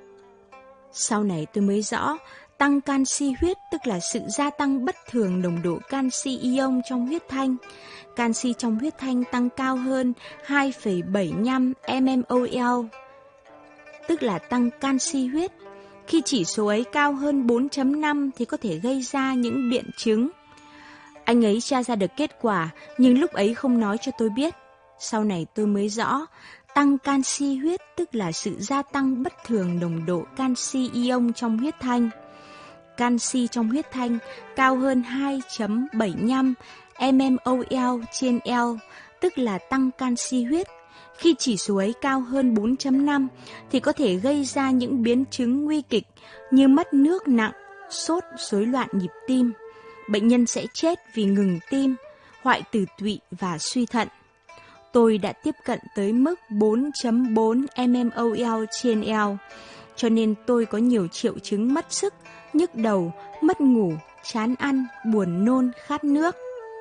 Sau này tôi mới rõ, tăng canxi huyết tức là sự gia tăng bất thường nồng độ canxi ion trong huyết thanh. Canxi trong huyết thanh tăng cao hơn 2,75 mmol, tức là tăng canxi huyết. Khi chỉ số ấy cao hơn 4.5 thì có thể gây ra những biện chứng. Anh ấy tra ra được kết quả, nhưng lúc ấy không nói cho tôi biết. Sau này tôi mới rõ, tăng canxi huyết tức là sự gia tăng bất thường nồng độ canxi ion trong huyết thanh. Canxi trong huyết thanh cao hơn 2.75 mmol/L, tức là tăng canxi huyết. Khi chỉ số ấy cao hơn 4.5 thì có thể gây ra những biến chứng nguy kịch như mất nước nặng, sốt, rối loạn nhịp tim. Bệnh nhân sẽ chết vì ngừng tim, hoại tử tụy và suy thận. Tôi đã tiếp cận tới mức 4.4 mmol/L, cho nên tôi có nhiều triệu chứng mất sức, nhức đầu, mất ngủ, chán ăn, buồn nôn, khát nước.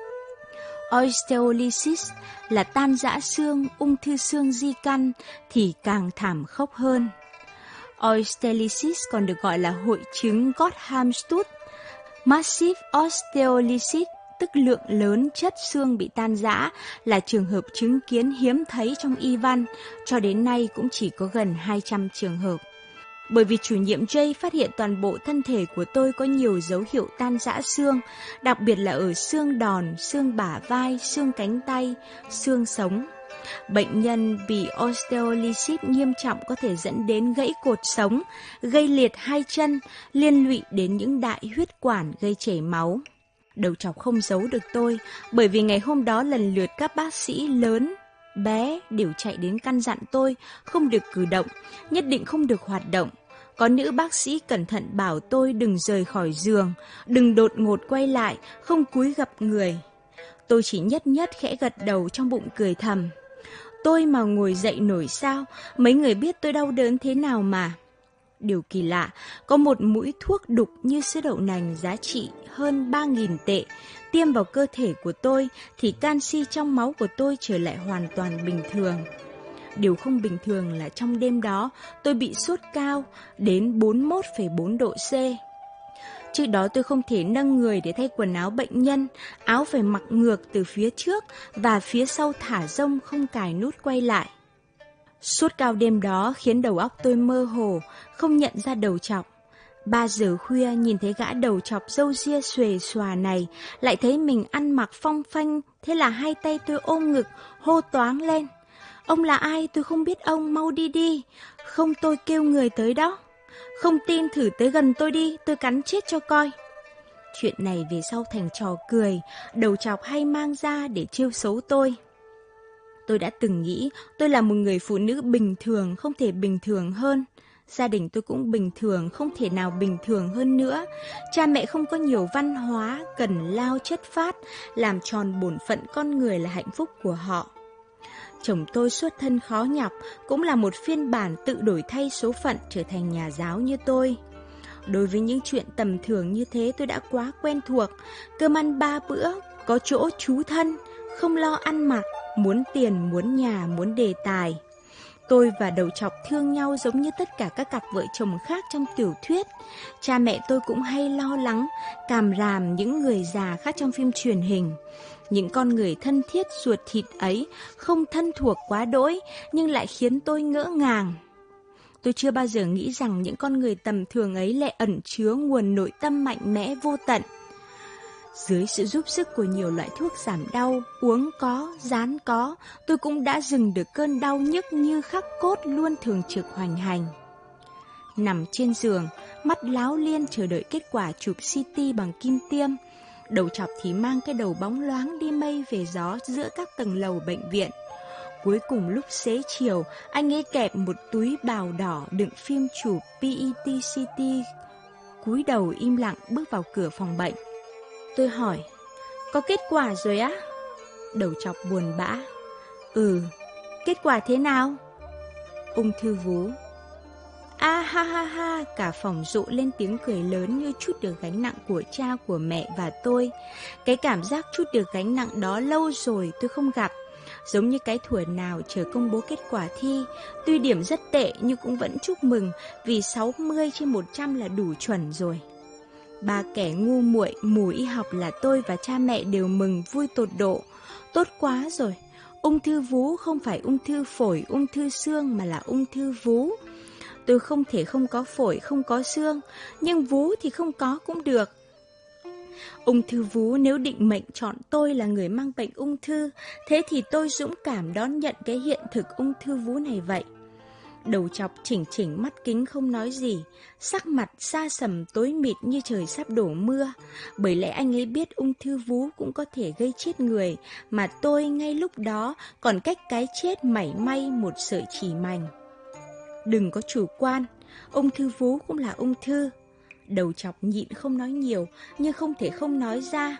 Osteolysis là tan rã xương, ung thư xương di căn thì càng thảm khốc hơn. Osteolysis còn được gọi là hội chứng Gotthard-Stutt. Massive osteolysis, tức lượng lớn chất xương bị tan rã, là trường hợp chứng kiến hiếm thấy trong y văn, cho đến nay cũng chỉ có gần 200 trường hợp. Bởi vì chủ nhiệm J phát hiện toàn bộ thân thể của tôi có nhiều dấu hiệu tan rã xương, đặc biệt là ở xương đòn, xương bả vai, xương cánh tay, xương sống. Bệnh nhân bị osteolysis nghiêm trọng có thể dẫn đến gãy cột sống, gây liệt hai chân, liên lụy đến những đại huyết quản gây chảy máu. Đầu chọc không giấu được tôi, bởi vì ngày hôm đó lần lượt các bác sĩ lớn, bé đều chạy đến căn dặn tôi không được cử động, nhất định không được hoạt động. Có nữ bác sĩ cẩn thận bảo tôi đừng rời khỏi giường, đừng đột ngột quay lại, không cúi gập người. Tôi chỉ nhất khẽ gật đầu, trong bụng cười thầm. Tôi mà ngồi dậy nổi sao, mấy người biết tôi đau đớn thế nào mà. Điều kỳ lạ, có một mũi thuốc đục như sữa đậu nành giá trị hơn 3.000 tệ tiêm vào cơ thể của tôi thì canxi trong máu của tôi trở lại hoàn toàn bình thường. Điều không bình thường là trong đêm đó tôi bị sốt cao đến 41,4 độ C. Trước đó tôi không thể nâng người để thay quần áo bệnh nhân, áo phải mặc ngược từ phía trước và phía sau thả rông không cài nút quay lại. Sốt cao đêm đó khiến đầu óc tôi mơ hồ, không nhận ra đầu chọc. 3 giờ khuya nhìn thấy gã đầu chọc râu ria xuề xòa này, lại thấy mình ăn mặc phong phanh, thế là hai tay tôi ôm ngực, hô toáng lên. Ông là ai? Tôi không biết ông, mau đi đi. Không tôi kêu người tới đó. Không tin thử tới gần tôi đi, tôi cắn chết cho coi. Chuyện này về sau thành trò cười, đầu chọc hay mang ra để trêu xấu tôi. Tôi đã từng nghĩ tôi là một người phụ nữ bình thường, không thể bình thường hơn. Gia đình tôi cũng bình thường, không thể nào bình thường hơn nữa. Cha mẹ không có nhiều văn hóa, cần lao chất phát, làm tròn bổn phận con người là hạnh phúc của họ. Chồng tôi xuất thân khó nhọc, cũng là một phiên bản tự đổi thay số phận trở thành nhà giáo như tôi. Đối với những chuyện tầm thường như thế tôi đã quá quen thuộc. Cơm ăn 3 bữa, có chỗ trú thân, không lo ăn mặc, muốn tiền, muốn nhà, muốn đề tài. Tôi và đầu chọc thương nhau giống như tất cả các cặp vợ chồng khác trong tiểu thuyết. Cha mẹ tôi cũng hay lo lắng, càm ràm những người già khác trong phim truyền hình. Những con người thân thiết ruột thịt ấy không thân thuộc quá đỗi, nhưng lại khiến tôi ngỡ ngàng. Tôi chưa bao giờ nghĩ rằng những con người tầm thường ấy lại ẩn chứa nguồn nội tâm mạnh mẽ vô tận. Dưới sự giúp sức của nhiều loại thuốc giảm đau, uống có, rán có, tôi cũng đã dừng được cơn đau nhức như khắc cốt luôn thường trực hoành hành. Nằm trên giường, mắt láo liên chờ đợi kết quả chụp CT bằng kim tiêm. Đầu chọc thì mang cái đầu bóng loáng đi mây về gió giữa các tầng lầu bệnh viện. Cuối cùng lúc xế chiều, anh ấy kẹp một túi bào đỏ đựng phim chụp PET-CT, cúi đầu im lặng bước vào cửa phòng bệnh. Tôi hỏi, có kết quả rồi á? Đầu chọc buồn bã. Kết quả thế nào? Ung thư vú. Ha ha ha, cả phòng rộ lên tiếng cười lớn như trút được gánh nặng của cha của mẹ và tôi. Cái cảm giác trút được gánh nặng đó lâu rồi tôi không gặp. Giống như cái thuở nào chờ công bố kết quả thi, tuy điểm rất tệ nhưng cũng vẫn chúc mừng vì 60/100 là đủ chuẩn rồi. Ba kẻ ngu muội mù y học là tôi và cha mẹ đều mừng vui tột độ. Tốt quá rồi, ung thư vú không phải ung thư phổi, ung thư xương mà là ung thư vú. Tôi không thể không có phổi, không có xương, nhưng vú thì không có cũng được. Ung thư vú nếu định mệnh chọn tôi là người mang bệnh ung thư, thế thì tôi dũng cảm đón nhận cái hiện thực ung thư vú này vậy. Đầu chọc chỉnh chỉnh mắt kính không nói gì, sắc mặt xa sầm tối mịt như trời sắp đổ mưa. Bởi lẽ anh ấy biết ung thư vú cũng có thể gây chết người, mà tôi ngay lúc đó còn cách cái chết mảy may một sợi chỉ mành. Đừng có chủ quan, ung thư vú cũng là ung thư. Đầu chọc nhịn không nói nhiều, nhưng không thể không nói ra.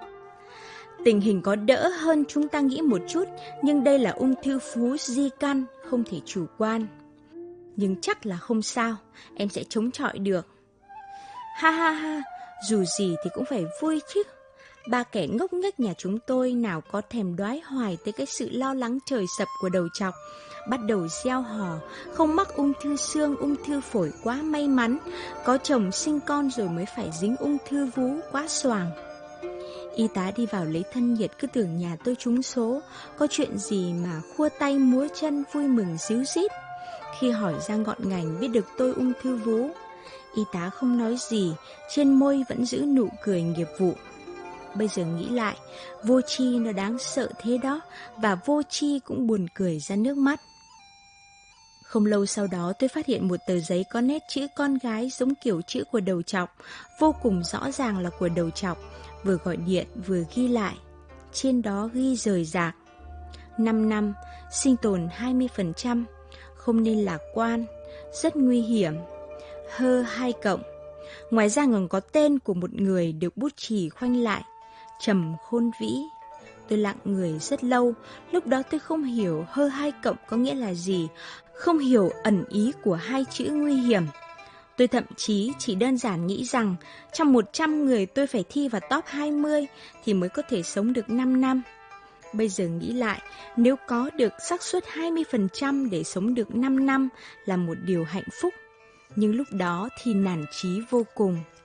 Tình hình có đỡ hơn chúng ta nghĩ một chút, nhưng đây là ung thư vú di căn, không thể chủ quan. Nhưng chắc là không sao, em sẽ chống chọi được. Ha ha ha, dù gì thì cũng phải vui chứ. Ba kẻ ngốc nghếch nhà chúng tôi nào có thèm đoái hoài tới cái sự lo lắng trời sập của đầu chọc. Bắt đầu gieo hò, không mắc ung thư xương, ung thư phổi quá may mắn. Có chồng sinh con rồi mới phải dính ung thư vú quá xoàng. Y tá đi vào lấy thân nhiệt cứ tưởng nhà tôi trúng số. Có chuyện gì mà khua tay múa chân vui mừng ríu rít. Khi hỏi ra ngọn ngành biết được tôi ung thư vú, y tá không nói gì, trên môi vẫn giữ nụ cười nghiệp vụ. Bây giờ nghĩ lại, vô tri nó đáng sợ thế đó, và vô tri cũng buồn cười ra nước mắt. Không lâu sau đó tôi phát hiện một tờ giấy có nét chữ con gái giống kiểu chữ của đầu chọc, vô cùng rõ ràng là của đầu chọc, vừa gọi điện vừa ghi lại. Trên đó ghi rời rạc: 5 năm, sinh tồn 20%, không nên lạc quan, rất nguy hiểm, hơ 2 cộng. Ngoài ra còn có tên của một người được bút chì khoanh lại: Trầm Khôn Vĩ. Tôi lặng người rất lâu, lúc đó tôi không hiểu hơ 2 cộng có nghĩa là gì, không hiểu ẩn ý của 2 chữ nguy hiểm. Tôi thậm chí chỉ đơn giản nghĩ rằng trong 100 người tôi phải thi vào top 20 thì mới có thể sống được 5 năm. Bây giờ nghĩ lại, nếu có được xác suất 20% để sống được 5 năm là một điều hạnh phúc. Nhưng lúc đó thì nản chí vô cùng.